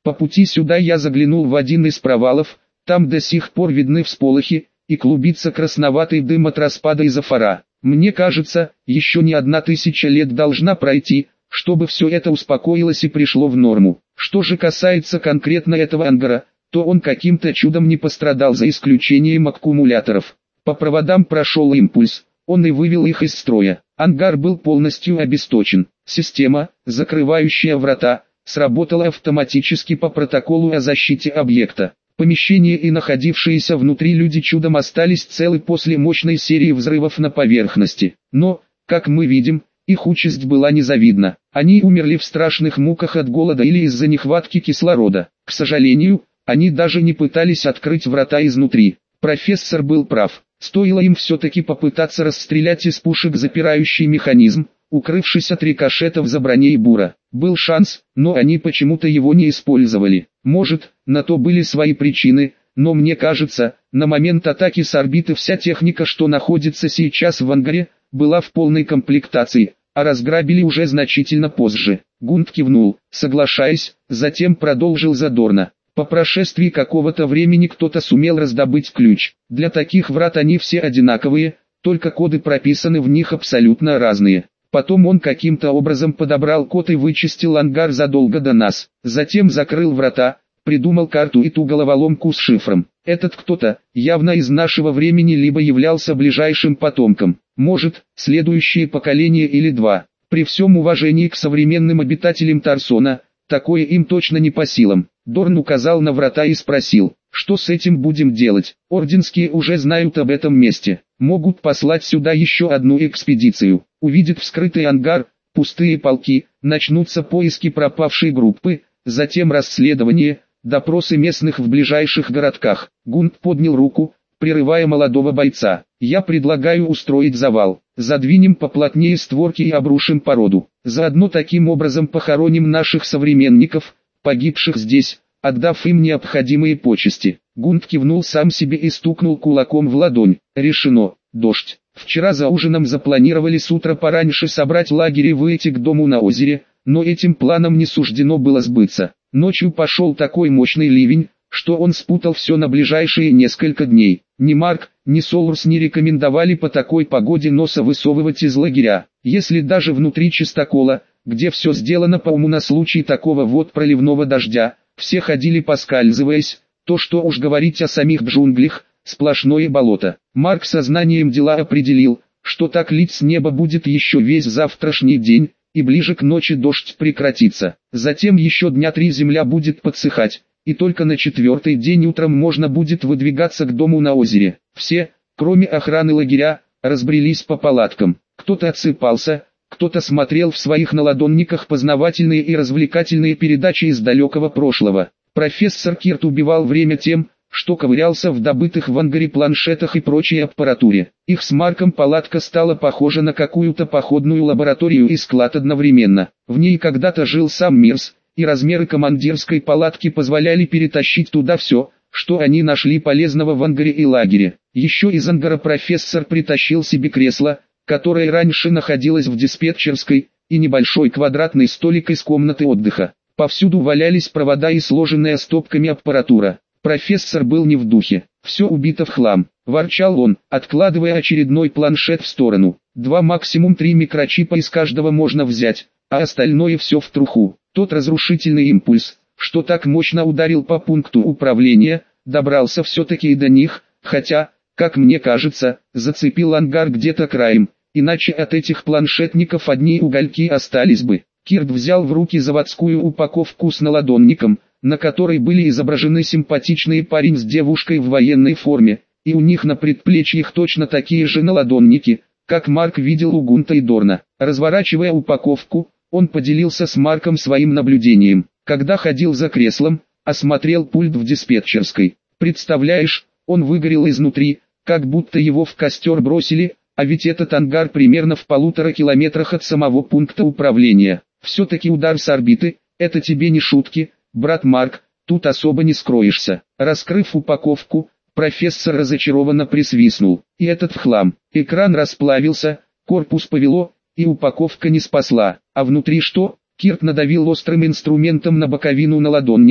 По пути сюда я заглянул в один из провалов, там до сих пор видны всполохи, и клубится красноватый дым от распада изофора. Мне кажется, еще не одна тысяча лет должна пройти, чтобы все это успокоилось и пришло в норму. Что же касается конкретно этого ангара, то он каким-то чудом не пострадал за исключением аккумуляторов. По проводам прошел импульс, он и вывел их из строя. Ангар был полностью обесточен. Система, закрывающая врата, сработала автоматически по протоколу о защите объекта. Помещение и находившиеся внутри люди чудом остались целы после мощной серии взрывов на поверхности. Но, как мы видим, их участь была незавидна. Они умерли в страшных муках от голода или из-за нехватки кислорода. К сожалению, они даже не пытались открыть врата изнутри. Профессор был прав. Стоило им все-таки попытаться расстрелять из пушек запирающий механизм, укрывшись от рикошетов за броней бура. Был шанс, но они почему-то его не использовали. Может, на то были свои причины, но мне кажется, на момент атаки с орбиты вся техника, что находится сейчас в ангаре, была в полной комплектации, а разграбили уже значительно позже. Гунт кивнул, соглашаясь, затем продолжил задорно. По прошествии какого-то времени кто-то сумел раздобыть ключ. Для таких врат они все одинаковые, только коды прописаны в них абсолютно разные. Потом он каким-то образом подобрал код и вычистил ангар задолго до нас. Затем закрыл врата, придумал карту и ту головоломку с шифром. Этот кто-то, явно из нашего времени, либо являлся ближайшим потомком, может, следующее поколение или два. При всем уважении к современным обитателям Тарсона, такое им точно не по силам. Дорн указал на врата и спросил, что с этим будем делать. Орденские уже знают об этом месте, могут послать сюда еще одну экспедицию. Увидят вскрытый ангар, пустые полки, начнутся поиски пропавшей группы, затем расследование, допросы местных в ближайших городках. Гунт поднял руку, прерывая молодого бойца. Я предлагаю устроить завал. Задвинем поплотнее створки и обрушим породу. Заодно таким образом похороним наших современников, погибших здесь, отдав им необходимые почести. Гунт кивнул сам себе и стукнул кулаком в ладонь. Решено. Дождь. Вчера за ужином запланировали с утра пораньше собрать лагерь и выйти к дому на озере, но этим планом не суждено было сбыться. Ночью пошел такой мощный ливень, что он спутал все на ближайшие несколько дней. Ни Марк, ни Солурс не рекомендовали по такой погоде носа высовывать из лагеря. Если даже внутри чистокола, где все сделано по уму на случай такого вот проливного дождя, все ходили поскальзываясь, то что уж говорить о самих джунглях, сплошное болото. Марк сознанием дела определил, что так лить с неба будет еще весь завтрашний день, и ближе к ночи дождь прекратится. Затем еще дня три земля будет подсыхать, и только на четвертый день утром можно будет выдвигаться к дому на озере. Все, кроме охраны лагеря, разбрелись по палаткам. Кто-то отсыпался, кто-то смотрел в своих наладонниках познавательные и развлекательные передачи из далекого прошлого. Профессор Кирт убивал время тем, что ковырялся в добытых в ангаре планшетах и прочей аппаратуре. Их с Марком палатка стала похожа на какую-то походную лабораторию и склад одновременно. В ней когда-то жил сам Мирс, и размеры командирской палатки позволяли перетащить туда все, что они нашли полезного в ангаре и лагере. Еще из ангара профессор притащил себе кресло, которое раньше находилось в диспетчерской, и небольшой квадратный столик из комнаты отдыха. Повсюду валялись провода и сложенная стопками аппаратура. Профессор был не в духе. Все убито в хлам. Ворчал он, откладывая очередной планшет в сторону. Два максимум три микрочипа из каждого можно взять, а остальное все в труху. Тот разрушительный импульс, что так мощно ударил по пункту управления, добрался все-таки и до них, хотя, как мне кажется, зацепил ангар где-то краем, иначе от этих планшетников одни угольки остались бы. Кирт взял в руки заводскую упаковку с наладонником, на которой были изображены симпатичный парень с девушкой в военной форме, и у них на предплечьях точно такие же наладонники, как Марк видел у Гунта и Дорна. Разворачивая упаковку, он поделился с Марком своим наблюдением. Когда ходил за креслом, осмотрел пульт в диспетчерской. Представляешь, он выгорел изнутри, как будто его в костер бросили, а ведь этот ангар примерно в полутора километрах от самого пункта управления. Все-таки удар с орбиты, это тебе не шутки, брат Марк, тут особо не скроешься. Раскрыв упаковку, профессор разочарованно присвистнул. И этот в хлам. Экран расплавился, корпус повело, и упаковка не спасла. А внутри что? Кирт надавил острым инструментом на боковину наладонника,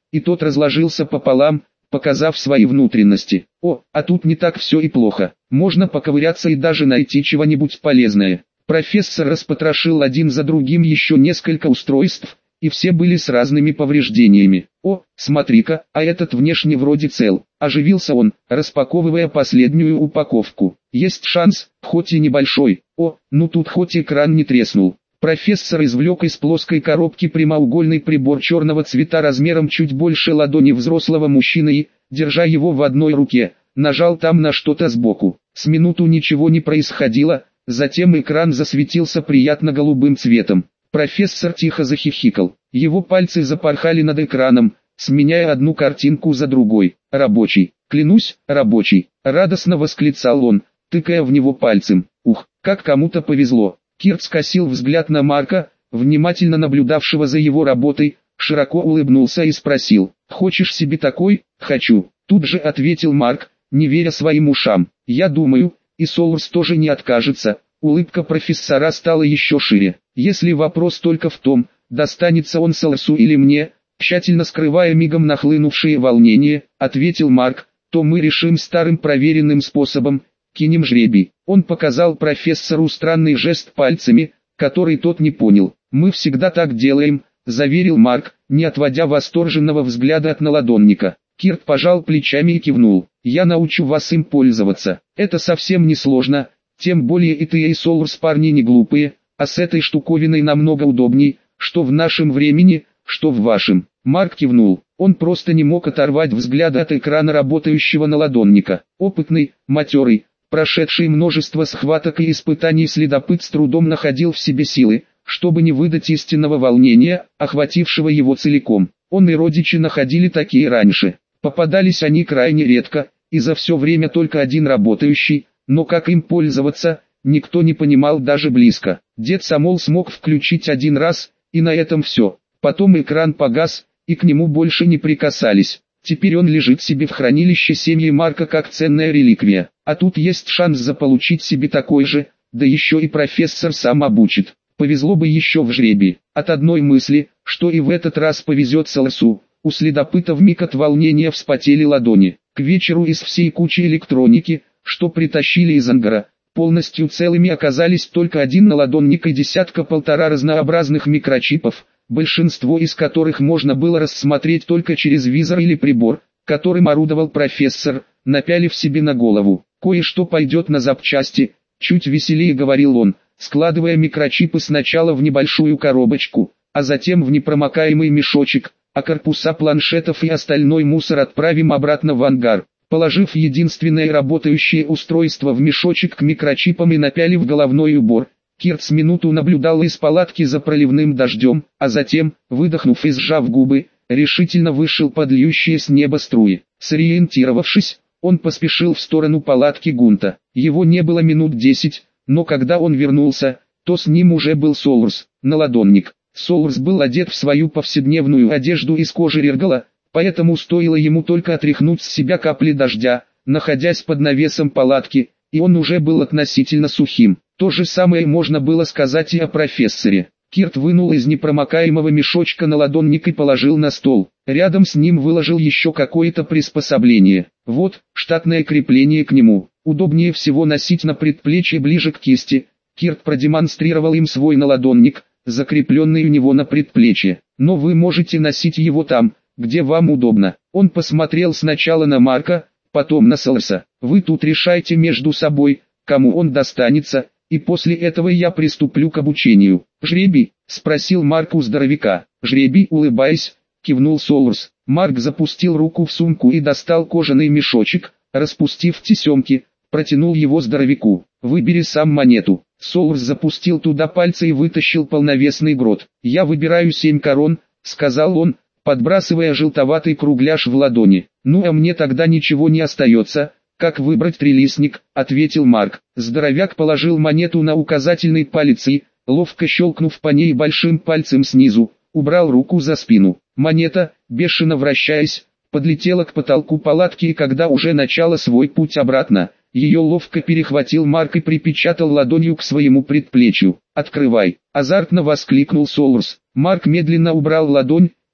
и тот разложился пополам, показав свои внутренности. О, а тут не так все и плохо. Можно поковыряться и даже найти чего-нибудь полезное. Профессор распотрошил один за другим еще несколько устройств, и все были с разными повреждениями. О, смотри-ка, а этот внешне вроде цел. Оживился он, распаковывая последнюю упаковку. Есть шанс, хоть и небольшой. О, ну тут хоть экран не треснул. Профессор извлек из плоской коробки прямоугольный прибор черного цвета размером чуть больше ладони взрослого мужчины и, держа его в одной руке, нажал там на что-то сбоку. С минуту ничего не происходило, затем экран засветился приятно голубым цветом. Профессор тихо захихикал. Его пальцы запорхали над экраном, сменяя одну картинку за другой. «Рабочий, клянусь, рабочий!» — радостно восклицал он, тыкая в него пальцем. «Ух, как кому-то повезло!» Кирт скосил взгляд на Марка, внимательно наблюдавшего за его работой, широко улыбнулся и спросил: «Хочешь себе такой?» «Хочу», — тут же ответил Марк, не веря своим ушам. «Я думаю, и Солурс тоже не откажется». Улыбка профессора стала еще шире. «Если вопрос только в том, достанется он Солурсу или мне», тщательно скрывая мигом нахлынувшие волнения, ответил Марк, «то мы решим старым проверенным способом, кинем жребий». Он показал профессору странный жест пальцами, который тот не понял. «Мы всегда так делаем», — заверил Марк, не отводя восторженного взгляда от наладонника. Кирт пожал плечами и кивнул. «Я научу вас им пользоваться. Это совсем не сложно, тем более и ты, и Солурс парни не глупые, а с этой штуковиной намного удобней, что в нашем времени, что в вашем». Марк кивнул. Он просто не мог оторвать взгляда от экрана работающего наладонника. Опытный, матерый, прошедший множество схваток и испытаний следопыт с трудом находил в себе силы, чтобы не выдать истинного волнения, охватившего его целиком. Он и родичи находили такие раньше. Попадались они крайне редко, и за все время только один работающий, но как им пользоваться, никто не понимал даже близко. Дед Самол смог включить один раз, и на этом все. Потом экран погас, и к нему больше не прикасались. Теперь он лежит себе в хранилище семьи Марка как ценная реликвия. А тут есть шанс заполучить себе такой же, да еще и профессор сам обучит. Повезло бы еще в жребии. От одной мысли, что и в этот раз повезет Солурсу, у следопыта вмиг от волнения вспотели ладони. К вечеру из всей кучи электроники, что притащили из ангара, полностью целыми оказались только один наладонник и десятка-полтора разнообразных микрочипов, большинство из которых можно было рассмотреть только через визор или прибор, которым орудовал профессор, напялив себе на голову. «Кое-что пойдет на запчасти», — чуть веселее говорил он, складывая микрочипы сначала в небольшую коробочку, а затем в непромокаемый мешочек, а корпуса планшетов и остальной мусор отправим обратно в ангар. Положив единственное работающее устройство в мешочек к микрочипам и напялив головной убор, Кирт с минуту наблюдал из палатки за проливным дождем, а затем, выдохнув и сжав губы, решительно вышел под льющие с неба струи. Сориентировавшись, он поспешил в сторону палатки Гунта. Его не было минут десять, но когда он вернулся, то с ним уже был Солурс, наладонник. Солурс был одет в свою повседневную одежду из кожи рергала, поэтому стоило ему только отряхнуть с себя капли дождя, находясь под навесом палатки, и он уже был относительно сухим. То же самое можно было сказать и о профессоре. Кирт вынул из непромокаемого мешочка наладонник и положил на стол. Рядом с ним выложил еще какое-то приспособление. Вот, штатное крепление к нему. Удобнее всего носить на предплечье ближе к кисти. Кирт продемонстрировал им свой наладонник, закрепленный у него на предплечье. Но вы можете носить его там, где вам удобно. Он посмотрел сначала на Марка, потом на Солурса. Вы тут решайте между собой, кому он достанется, и после этого я приступлю к обучению. «Жребий?» — спросил Марк у здоровяка. «Жребий», — улыбаясь, кивнул Солурс. Марк запустил руку в сумку и достал кожаный мешочек, распустив тесемки, протянул его здоровяку. «Выбери сам монету». Солурс запустил туда пальцы и вытащил полновесный грот. «Я выбираю семь корон», — сказал он, подбрасывая желтоватый кругляш в ладони. «Ну а мне тогда ничего не остается, как выбрать трилистник», — ответил Марк. Здоровяк положил монету на указательный палец и, ловко щелкнув по ней большим пальцем снизу, убрал руку за спину. Монета, бешено вращаясь, подлетела к потолку палатки, и когда уже начала свой путь обратно, ее ловко перехватил Марк и припечатал ладонью к своему предплечью. «Открывай!» — азартно воскликнул Солурс. Марк медленно убрал ладонь,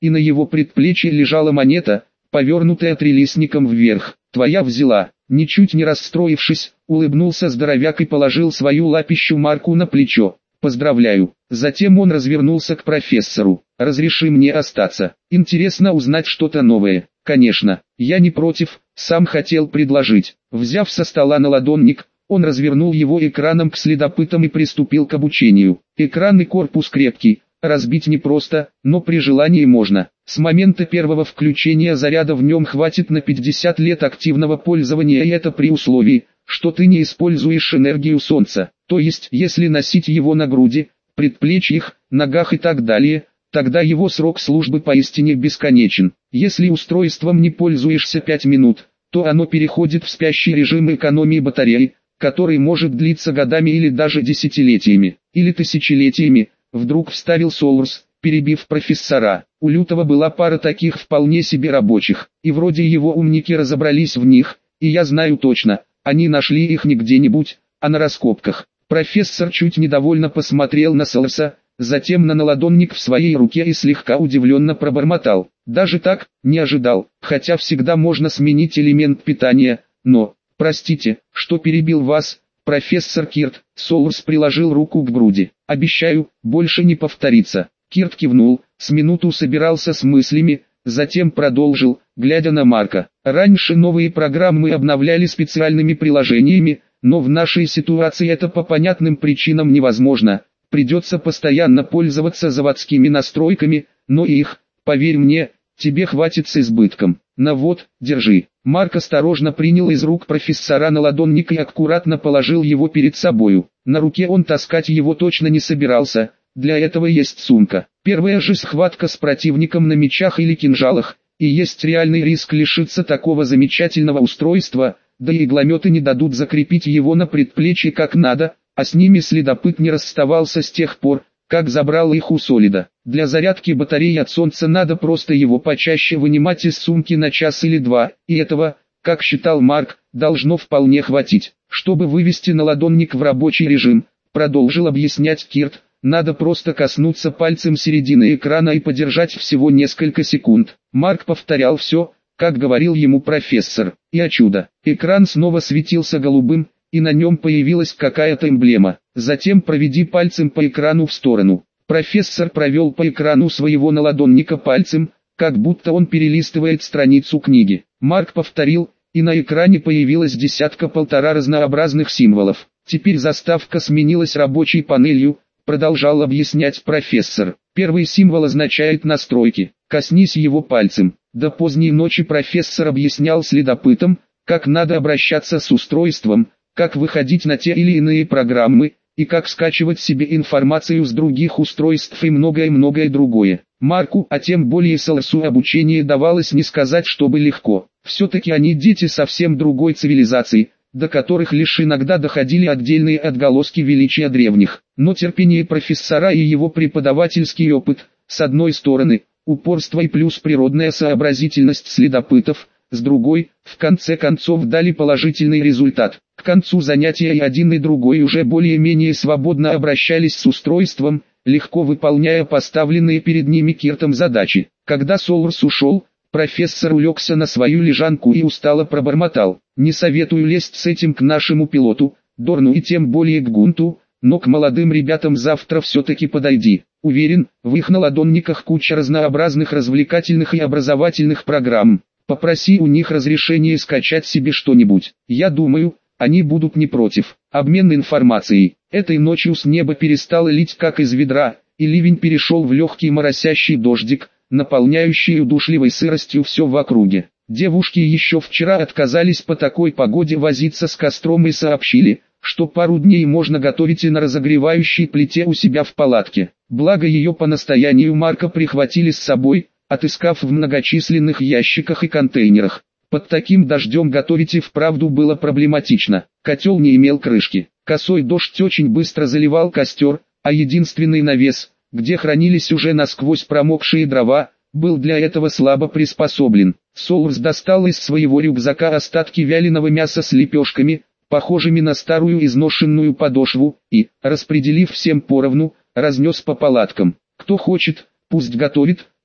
и на его предплечье лежала монета, повернутая трилистником вверх. «Твоя взяла». Ничуть не расстроившись, улыбнулся здоровяк и положил свою лапищу Марку на плечо. «Поздравляю». Затем он развернулся к профессору. «Разреши мне остаться. Интересно узнать что-то новое». «Конечно, я не против, сам хотел предложить». Взяв со стола наладонник, он развернул его экраном к следопытам и приступил к обучению. Экран и корпус крепкий, разбить непросто, но при желании можно. С момента первого включения заряда в нем хватит на пятьдесят лет активного пользования, и это при условии, что ты не используешь энергию солнца. То есть, если носить его на груди, предплечьях, ногах и так далее, тогда его срок службы поистине бесконечен. Если устройством не пользуешься пять минут, то оно переходит в спящий режим экономии батареи, который может длиться годами или даже десятилетиями, или тысячелетиями, вдруг вставил Солурс, перебив профессора. У Лютого была пара таких вполне себе рабочих, и вроде его умники разобрались в них, и я знаю точно, они нашли их не где-нибудь, а на раскопках. Профессор чуть недовольно посмотрел на Солурса, затем на наладонник в своей руке и слегка удивленно пробормотал. Даже так, не ожидал, хотя всегда можно сменить элемент питания, но, простите, что перебил вас, профессор Кирт. Солурс приложил руку к груди. Обещаю, больше не повторится. Кирт кивнул, с минуту собирался с мыслями, затем продолжил, глядя на Марка. Раньше новые программы обновляли специальными приложениями, но в нашей ситуации это по понятным причинам невозможно. Придется постоянно пользоваться заводскими настройками, но их, поверь мне, тебе хватит с избытком. На вот, держи. Марк осторожно принял из рук профессора наладонник и аккуратно положил его перед собою. На руке он таскать его точно не собирался, для этого есть сумка. Первая же схватка с противником на мечах или кинжалах, и есть реальный риск лишиться такого замечательного устройства, да и иглометы не дадут закрепить его на предплечье как надо, а с ними следопыт не расставался с тех пор, как забрал их у Солида. Для зарядки батареи от солнца надо просто его почаще вынимать из сумки на час или два, и этого, как считал Марк, должно вполне хватить. Чтобы вывести наладонник в рабочий режим, продолжил объяснять Кирт, надо просто коснуться пальцем середины экрана и подержать всего несколько секунд. Марк повторял все, как говорил ему профессор, и о чудо, экран снова светился голубым, и на нем появилась какая-то эмблема. Затем проведи пальцем по экрану в сторону. Профессор провел по экрану своего наладонника пальцем, как будто он перелистывает страницу книги. Марк повторил, и на экране появилась десятка-полтора разнообразных символов. Теперь заставка сменилась рабочей панелью, продолжал объяснять профессор. Первый символ означает настройки. Коснись его пальцем. До поздней ночи профессор объяснял следопытам, как надо обращаться с устройством, как выходить на те или иные программы, и как скачивать себе информацию с других устройств и многое-многое другое. Марку, а тем более Солурсу, обучение давалось не сказать, чтобы легко. Все-таки они дети совсем другой цивилизации, до которых лишь иногда доходили отдельные отголоски величия древних. Но терпение профессора и его преподавательский опыт, с одной стороны, упорство и плюс природная сообразительность следопытов, с другой, в конце концов дали положительный результат. К концу занятия и один и другой уже более-менее свободно обращались с устройством, легко выполняя поставленные перед ними Киртом задачи. Когда Солурс ушел, профессор улегся на свою лежанку и устало пробормотал. Не советую лезть с этим к нашему пилоту, Дорну, и тем более к Гунту, но к молодым ребятам завтра все-таки подойди. Уверен, в их наладонниках куча разнообразных развлекательных и образовательных программ. Попроси у них разрешения скачать себе что-нибудь. Я думаю, они будут не против. Обмен информацией. Этой ночью с неба перестало лить как из ведра, и ливень перешел в легкий моросящий дождик, наполняющий удушливой сыростью все в округе. Девушки еще вчера отказались по такой погоде возиться с костром и сообщили, что пару дней можно готовить и на разогревающей плите у себя в палатке. Благо ее по настоянию Марка прихватили с собой, отыскав в многочисленных ящиках и контейнерах. Под таким дождем готовить и вправду было проблематично. Котел не имел крышки. Косой дождь очень быстро заливал костер, а единственный навес, где хранились уже насквозь промокшие дрова, был для этого слабо приспособлен. Солурс достал из своего рюкзака остатки вяленого мяса с лепешками, похожими на старую изношенную подошву, и, распределив всем поровну, разнес по палаткам. Кто хочет, пусть готовит,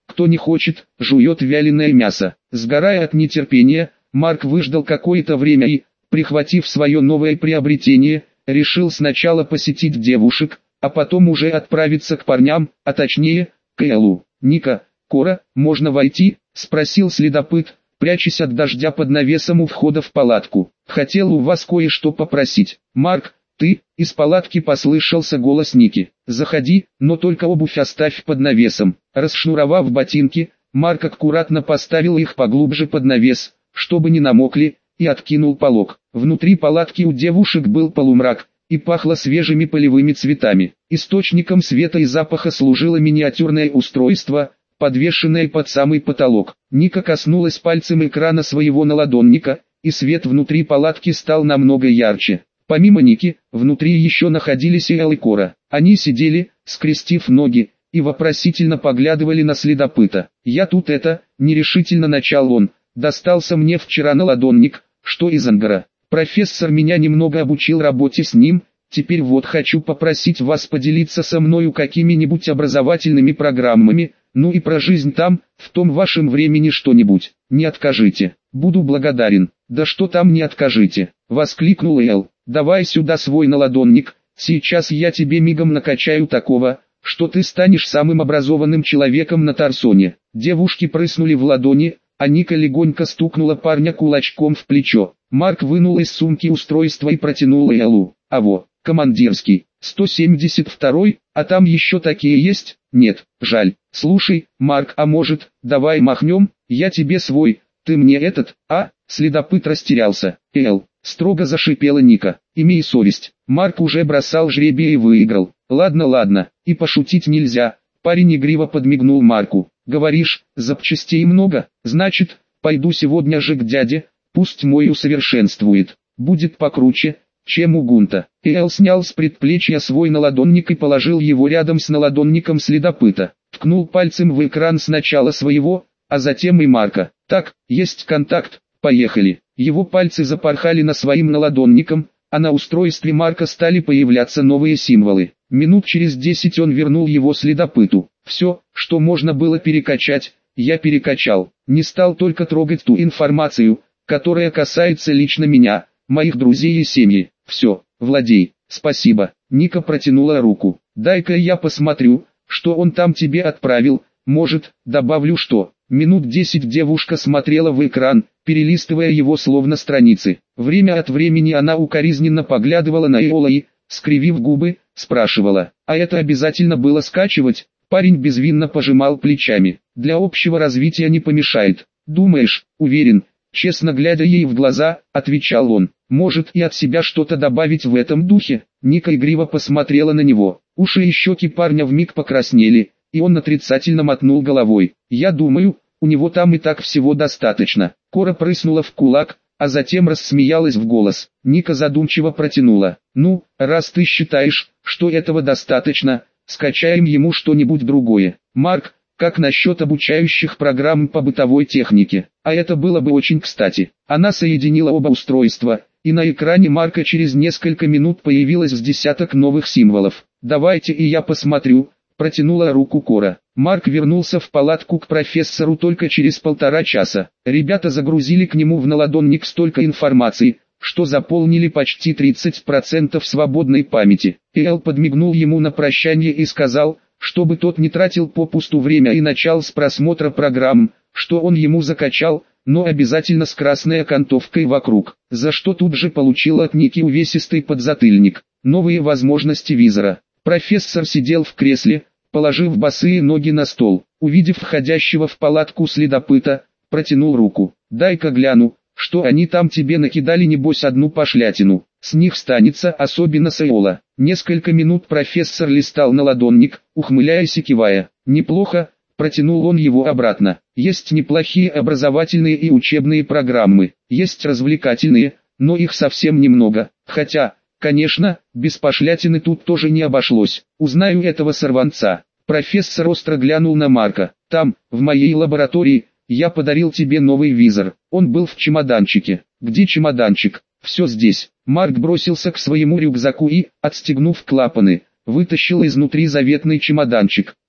кто не хочет, жует вяленое мясо. Сгорая от нетерпения, Марк выждал какое-то время и, прихватив свое новое приобретение, решил сначала посетить девушек, а потом уже отправиться к парням, а точнее, к Эллу. «Ника, Кора, можно войти?» – спросил следопыт, прячась от дождя под навесом у входа в палатку. «Хотел у вас кое-что попросить». «Марк, ты?» – из палатки послышался голос Ники. «Заходи, но только обувь оставь под навесом». Расшнуровав ботинки, Марк аккуратно поставил их поглубже под навес, чтобы не намокли, и откинул полог. Внутри палатки у девушек был полумрак, и пахло свежими полевыми цветами. Источником света и запаха служило миниатюрное устройство, подвешенное под самый потолок. Ника коснулась пальцем экрана своего наладонника, и свет внутри палатки стал намного ярче. Помимо Ники, внутри еще находились и Эл и Кора. Они сидели, скрестив ноги, и вопросительно поглядывали на следопыта. «Я тут это», — нерешительно начал он, — «достался мне вчера наладонник, что из ангара. Профессор меня немного обучил работе с ним, теперь вот хочу попросить вас поделиться со мною какими-нибудь образовательными программами, ну и про жизнь там, в том вашем времени что-нибудь. Не откажите, буду благодарен». «Да что там не откажите», — воскликнул Эл, — «давай сюда свой наладонник, сейчас я тебе мигом накачаю такого, что ты станешь самым образованным человеком на Тарсоне». Девушки прыснули в ладони, а Ника легонько стукнула парня кулачком в плечо. Марк вынул из сумки устройство и протянул Эллу. «А во, командирский, сто семьдесят второй, а там еще такие есть?» «Нет, жаль. Слушай, Марк, а может, давай махнем, я тебе свой, ты мне этот, а?» Следопыт растерялся. «Эл», — строго зашипела Ника, — «имей совесть». Марк уже бросал жребий и выиграл. «Ладно, ладно, и пошутить нельзя». Парень игриво подмигнул Марку. «Говоришь, запчастей много, значит, пойду сегодня же к дяде, пусть мой усовершенствует. Будет покруче, чем у Гунта». Эл снял с предплечья свой наладонник и положил его рядом с наладонником следопыта. Ткнул пальцем в экран сначала своего, а затем и Марка. «Так, есть контакт, поехали». Его пальцы запорхали на своим наладонником, а на устройстве Марка стали появляться новые символы. Минут через десять он вернул его следопыту. «Все, что можно было перекачать, я перекачал. Не стал только трогать ту информацию, которая касается лично меня, моих друзей и семьи. Все, владей». «Спасибо». Ника протянула руку. «Дай-ка я посмотрю, что он там тебе отправил, может, добавлю что». Минут десять девушка смотрела в экран, перелистывая его словно страницы. Время от времени она укоризненно поглядывала на Эола и, скривив губы, спрашивала: «А это обязательно было скачивать?» Парень безвинно пожимал плечами. «Для общего развития не помешает». «Думаешь?» «Уверен». Честно глядя ей в глаза, отвечал он. «Может и от себя что-то добавить в этом духе?» Ника игриво посмотрела на него. Уши и щеки парня вмиг покраснели, и он отрицательно мотнул головой. «Я думаю, у него там и так всего достаточно». Кора прыснула в кулак, а затем рассмеялась в голос. Ника задумчиво протянула: «Ну, раз ты считаешь, что этого достаточно, скачаем ему что-нибудь другое. Марк, как насчет обучающих программ по бытовой технике? А это было бы очень кстати». Она соединила оба устройства, и на экране Марка через несколько минут появилось с десяток новых символов. «Давайте и я посмотрю», — протянула руку Кора. Марк вернулся в палатку к профессору только через полтора часа. Ребята загрузили к нему в наладонник столько информации, что заполнили почти тридцать процентов свободной памяти. Эл подмигнул ему на прощание и сказал, чтобы тот не тратил попусту время и начал с просмотра программ, что он ему закачал, но обязательно с красной окантовкой вокруг, за что тут же получил от Ники увесистый подзатыльник. Новые возможности визора. Профессор сидел в кресле, положив босые ноги на стол. Увидев входящего в палатку следопыта, протянул руку. «Дай-ка гляну, что они там тебе накидали, небось одну пошлятину. С них станется, особенно с Эола». Несколько минут профессор листал наладонник, ухмыляясь и кивая. «Неплохо», — протянул он его обратно. «Есть неплохие образовательные и учебные программы, есть развлекательные, но их совсем немного, хотя... Конечно, без пошлятины тут тоже не обошлось. Узнаю этого сорванца». Профессор остро глянул на Марка. «Там, в моей лаборатории, я подарил тебе новый визор. Он был в чемоданчике». «Где чемоданчик?» «Все здесь». Марк бросился к своему рюкзаку и, отстегнув клапаны, вытащил изнутри заветный чемоданчик.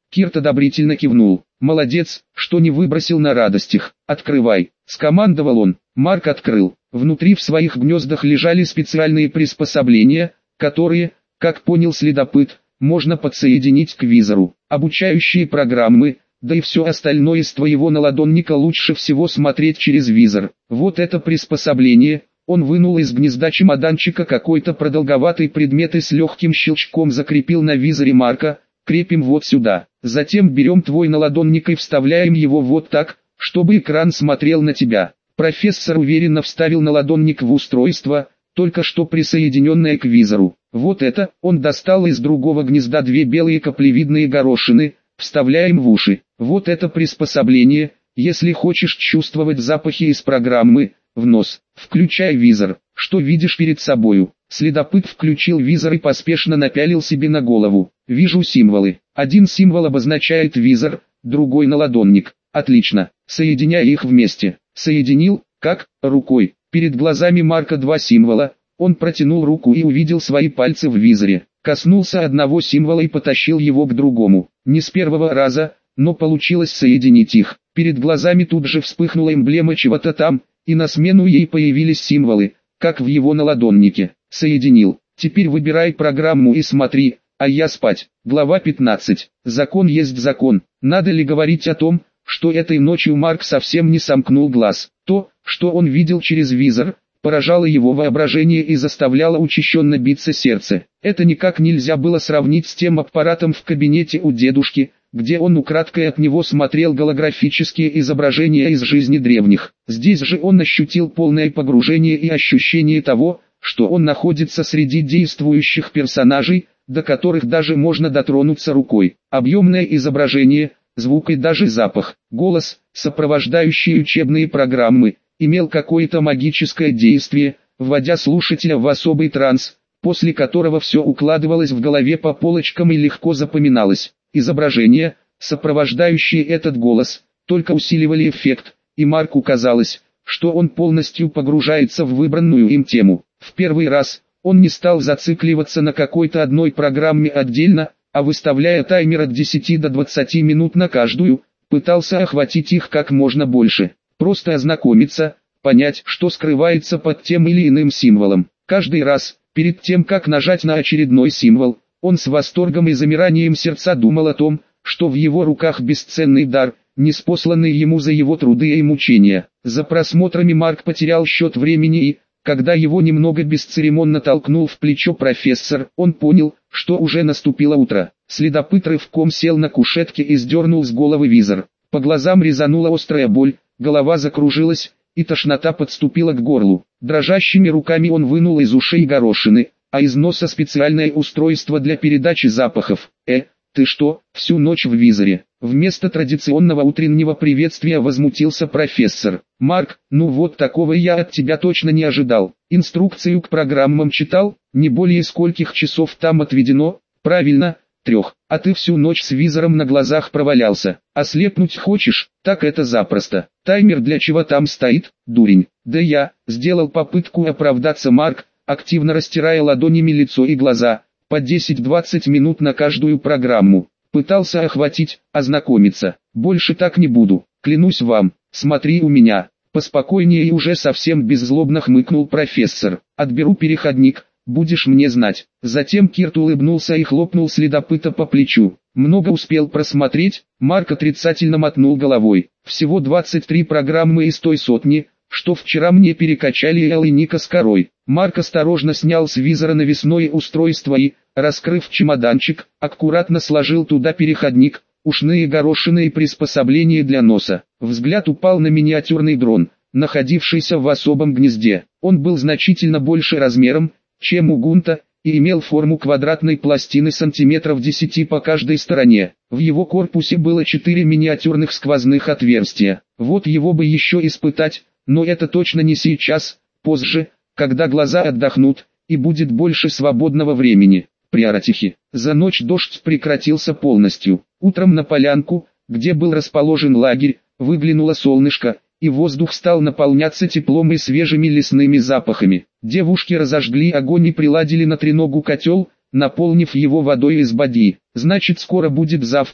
Кирт одобрительно кивнул. «Молодец, что не выбросил на радостях. Открывай», — скомандовал он. Марк открыл. Внутри в своих гнездах лежали специальные приспособления, которые, как понял следопыт, можно подсоединить к визору. Обучающие программы, да и все остальное из твоего наладонника лучше всего смотреть через визор. Вот это приспособление. Он вынул из гнезда чемоданчика какой-то продолговатый предмет и с легким щелчком закрепил на визоре Марка. Крепим вот сюда. Затем берем твой наладонник и вставляем его вот так, чтобы экран смотрел на тебя. Профессор уверенно вставил наладонник в устройство, только что присоединенное к визору. Вот это, он достал из другого гнезда две белые каплевидные горошины, вставляем в уши. Вот это приспособление, если хочешь чувствовать запахи из программы, в нос. Включай визор. Что видишь перед собою? Следопыт включил визор и поспешно напялил себе на голову. Вижу символы. Один символ обозначает визор, другой наладонник. Отлично. Соединяй их вместе. Соединил, как? Рукой. Перед глазами Марка два символа. Он протянул руку и увидел свои пальцы в визоре. Коснулся одного символа и потащил его к другому. Не с первого раза, но получилось соединить их. Перед глазами тут же вспыхнула эмблема чего-то там, и на смену ей появились символы, как в его наладоннике. Соединил. Теперь выбирай программу и смотри, а я спать. Глава пятнадцать. Закон есть закон. Надо ли говорить о том, что этой ночью Марк совсем не сомкнул глаз? То, что он видел через визор, поражало его воображение и заставляло учащенно биться сердце. Это никак нельзя было сравнить с тем аппаратом в кабинете у дедушки, где он украдкой от него смотрел голографические изображения из жизни древних. Здесь же он ощутил полное погружение и ощущение того, что он находится среди действующих персонажей, до которых даже можно дотронуться рукой. Объемное изображение, звук и даже запах, голос, сопровождающие учебные программы, имел какое-то магическое действие, вводя слушателя в особый транс, после которого все укладывалось в голове по полочкам и легко запоминалось. Изображения, сопровождающие этот голос, только усиливали эффект, и Марку казалось, что он полностью погружается в выбранную им тему. В первый раз он не стал зацикливаться на какой-то одной программе отдельно, а выставляя таймер от десяти до двадцати минут на каждую, пытался охватить их как можно больше. Просто ознакомиться, понять, что скрывается под тем или иным символом. Каждый раз, перед тем как нажать на очередной символ, он с восторгом и замиранием сердца думал о том, что в его руках бесценный дар, ниспосланный ему за его труды и мучения. За просмотрами Марк потерял счет времени и, когда его немного бесцеремонно толкнул в плечо профессор, он понял, что уже наступило утро. Следопыт рывком сел на кушетке и сдернул с головы визор. По глазам резанула острая боль, голова закружилась, и тошнота подступила к горлу. Дрожащими руками он вынул из ушей горошины, а из носа специальное устройство для передачи запахов. «Э, ты что, всю ночь в визоре?» Вместо традиционного утреннего приветствия возмутился профессор. «Марк, ну вот такого я от тебя точно не ожидал. Инструкцию к программам читал, не более скольких часов там отведено?» «Правильно, трех. А ты всю ночь с визором на глазах провалялся. Ослепнуть хочешь? Так это запросто. Таймер для чего там стоит, дурень?» «Да я», сделал попытку оправдаться Марк, активно растирая ладонями лицо и глаза, по десять-двадцать минут на каждую программу. Пытался охватить, ознакомиться. Больше так не буду, клянусь вам, смотри у меня. Поспокойнее и уже совсем беззлобно хмыкнул профессор. Отберу переходник, будешь мне знать. Затем Кирт улыбнулся и хлопнул следопыта по плечу. Много успел просмотреть? Марк отрицательно мотнул головой. Всего двадцать три программы из той сотни, что вчера мне перекачали Эл и Ника с корой. Марк осторожно снял с визора навесное устройство и, раскрыв чемоданчик, аккуратно сложил туда переходник, ушные горошины и приспособления для носа. Взгляд упал на миниатюрный дрон, находившийся в особом гнезде. Он был значительно больше размером, чем у Гунта, и имел форму квадратной пластины сантиметров десяти по каждой стороне. В его корпусе было четыре миниатюрных сквозных отверстия. Вот его бы еще испытать, но это точно не сейчас, позже, когда глаза отдохнут, и будет больше свободного времени. Приоратихи. За ночь дождь прекратился полностью. Утром на полянку, где был расположен лагерь, выглянуло солнышко, и воздух стал наполняться теплом и свежими лесными запахами. Девушки разожгли огонь и приладили на треногу котел, наполнив его водой из бадьи. «Значит, скоро будет завтрак»,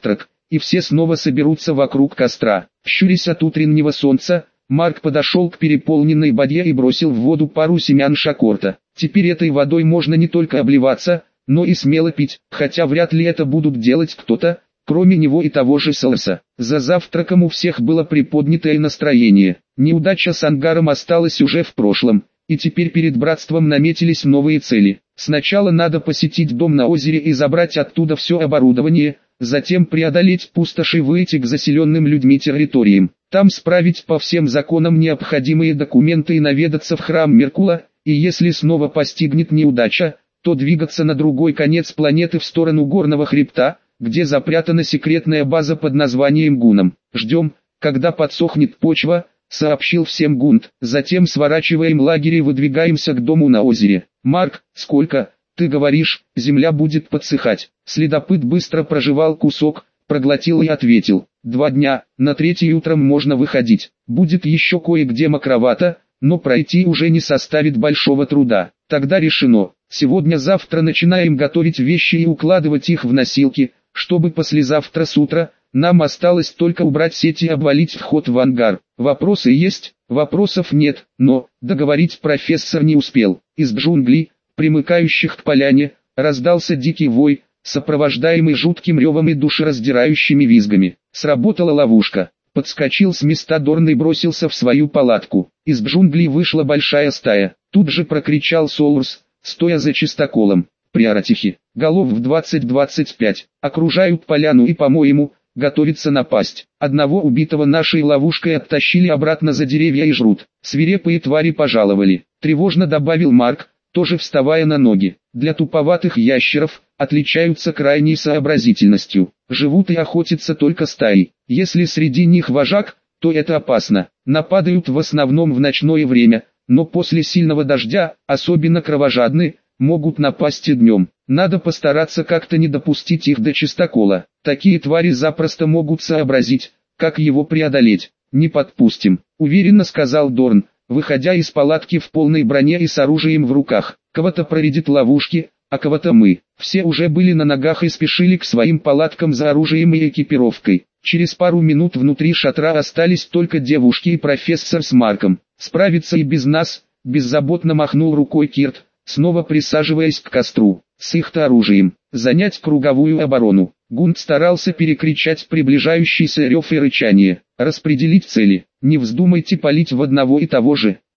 и все снова соберутся вокруг костра. Щурясь от утреннего солнца, Марк подошел к переполненной бадье и бросил в воду пару семян шакорта. Теперь этой водой можно не только обливаться, но и смело пить, хотя вряд ли это будут делать кто-то, кроме него и того же Солоса. За завтраком у всех было приподнятое настроение. Неудача с ангаром осталась уже в прошлом, и теперь перед братством наметились новые цели. Сначала надо посетить дом на озере и забрать оттуда все оборудование, затем преодолеть пустоши и выйти к заселенным людьми территориям. Там справить по всем законам необходимые документы и наведаться в храм Меркула, и если снова постигнет неудача, то двигаться на другой конец планеты в сторону горного хребта, где запрятана секретная база под названием Гуном. Ждем, когда подсохнет почва, сообщил всем Гунт. Затем сворачиваем лагерь и выдвигаемся к дому на озере. Марк, сколько, ты говоришь, земля будет подсыхать? Следопыт быстро прожевал кусок, проглотил и ответил. Два дня, на третий утром можно выходить. Будет еще кое-где мокровато, но пройти уже не составит большого труда. Тогда решено. Сегодня-завтра начинаем готовить вещи и укладывать их в носилки, чтобы послезавтра с утра нам осталось только убрать сети и обвалить вход в ангар. Вопросы есть? Вопросов нет, но договорить профессор не успел. Из джунглей, примыкающих к поляне, раздался дикий вой, сопровождаемый жутким ревом и душераздирающими визгами. Сработала ловушка. Подскочил с места Дорн и бросился в свою палатку. Из джунглей вышла большая стая. Тут же прокричал Солурс, стоя за чистоколом. Приоратихи, голов в двадцать-двадцать пять, окружают поляну и, по-моему, готовится напасть. Одного убитого нашей ловушкой оттащили обратно за деревья и жрут. Свирепые твари пожаловали. Тревожно добавил Марк, тоже вставая на ноги. Для туповатых ящеров, отличаются крайней сообразительностью. Живут и охотятся только стаи. Если среди них вожак, то это опасно. Нападают в основном в ночное время, но после сильного дождя, особенно кровожадны, могут напасть и днем. Надо постараться как-то не допустить их до чистокола. Такие твари запросто могут сообразить, как его преодолеть. Не подпустим, уверенно сказал Дорн, выходя из палатки в полной броне и с оружием в руках. Кого-то проредит ловушки, а кого-то мы. Все уже были на ногах и спешили к своим палаткам за оружием и экипировкой. Через пару минут внутри шатра остались только девушки и профессор с Марком. Справиться и без нас, беззаботно махнул рукой Кирт, снова присаживаясь к костру. С их-то оружием, занять круговую оборону. Гунт старался перекричать приближающийся рев и рычание. Распределить цели, не вздумайте палить в одного и того же.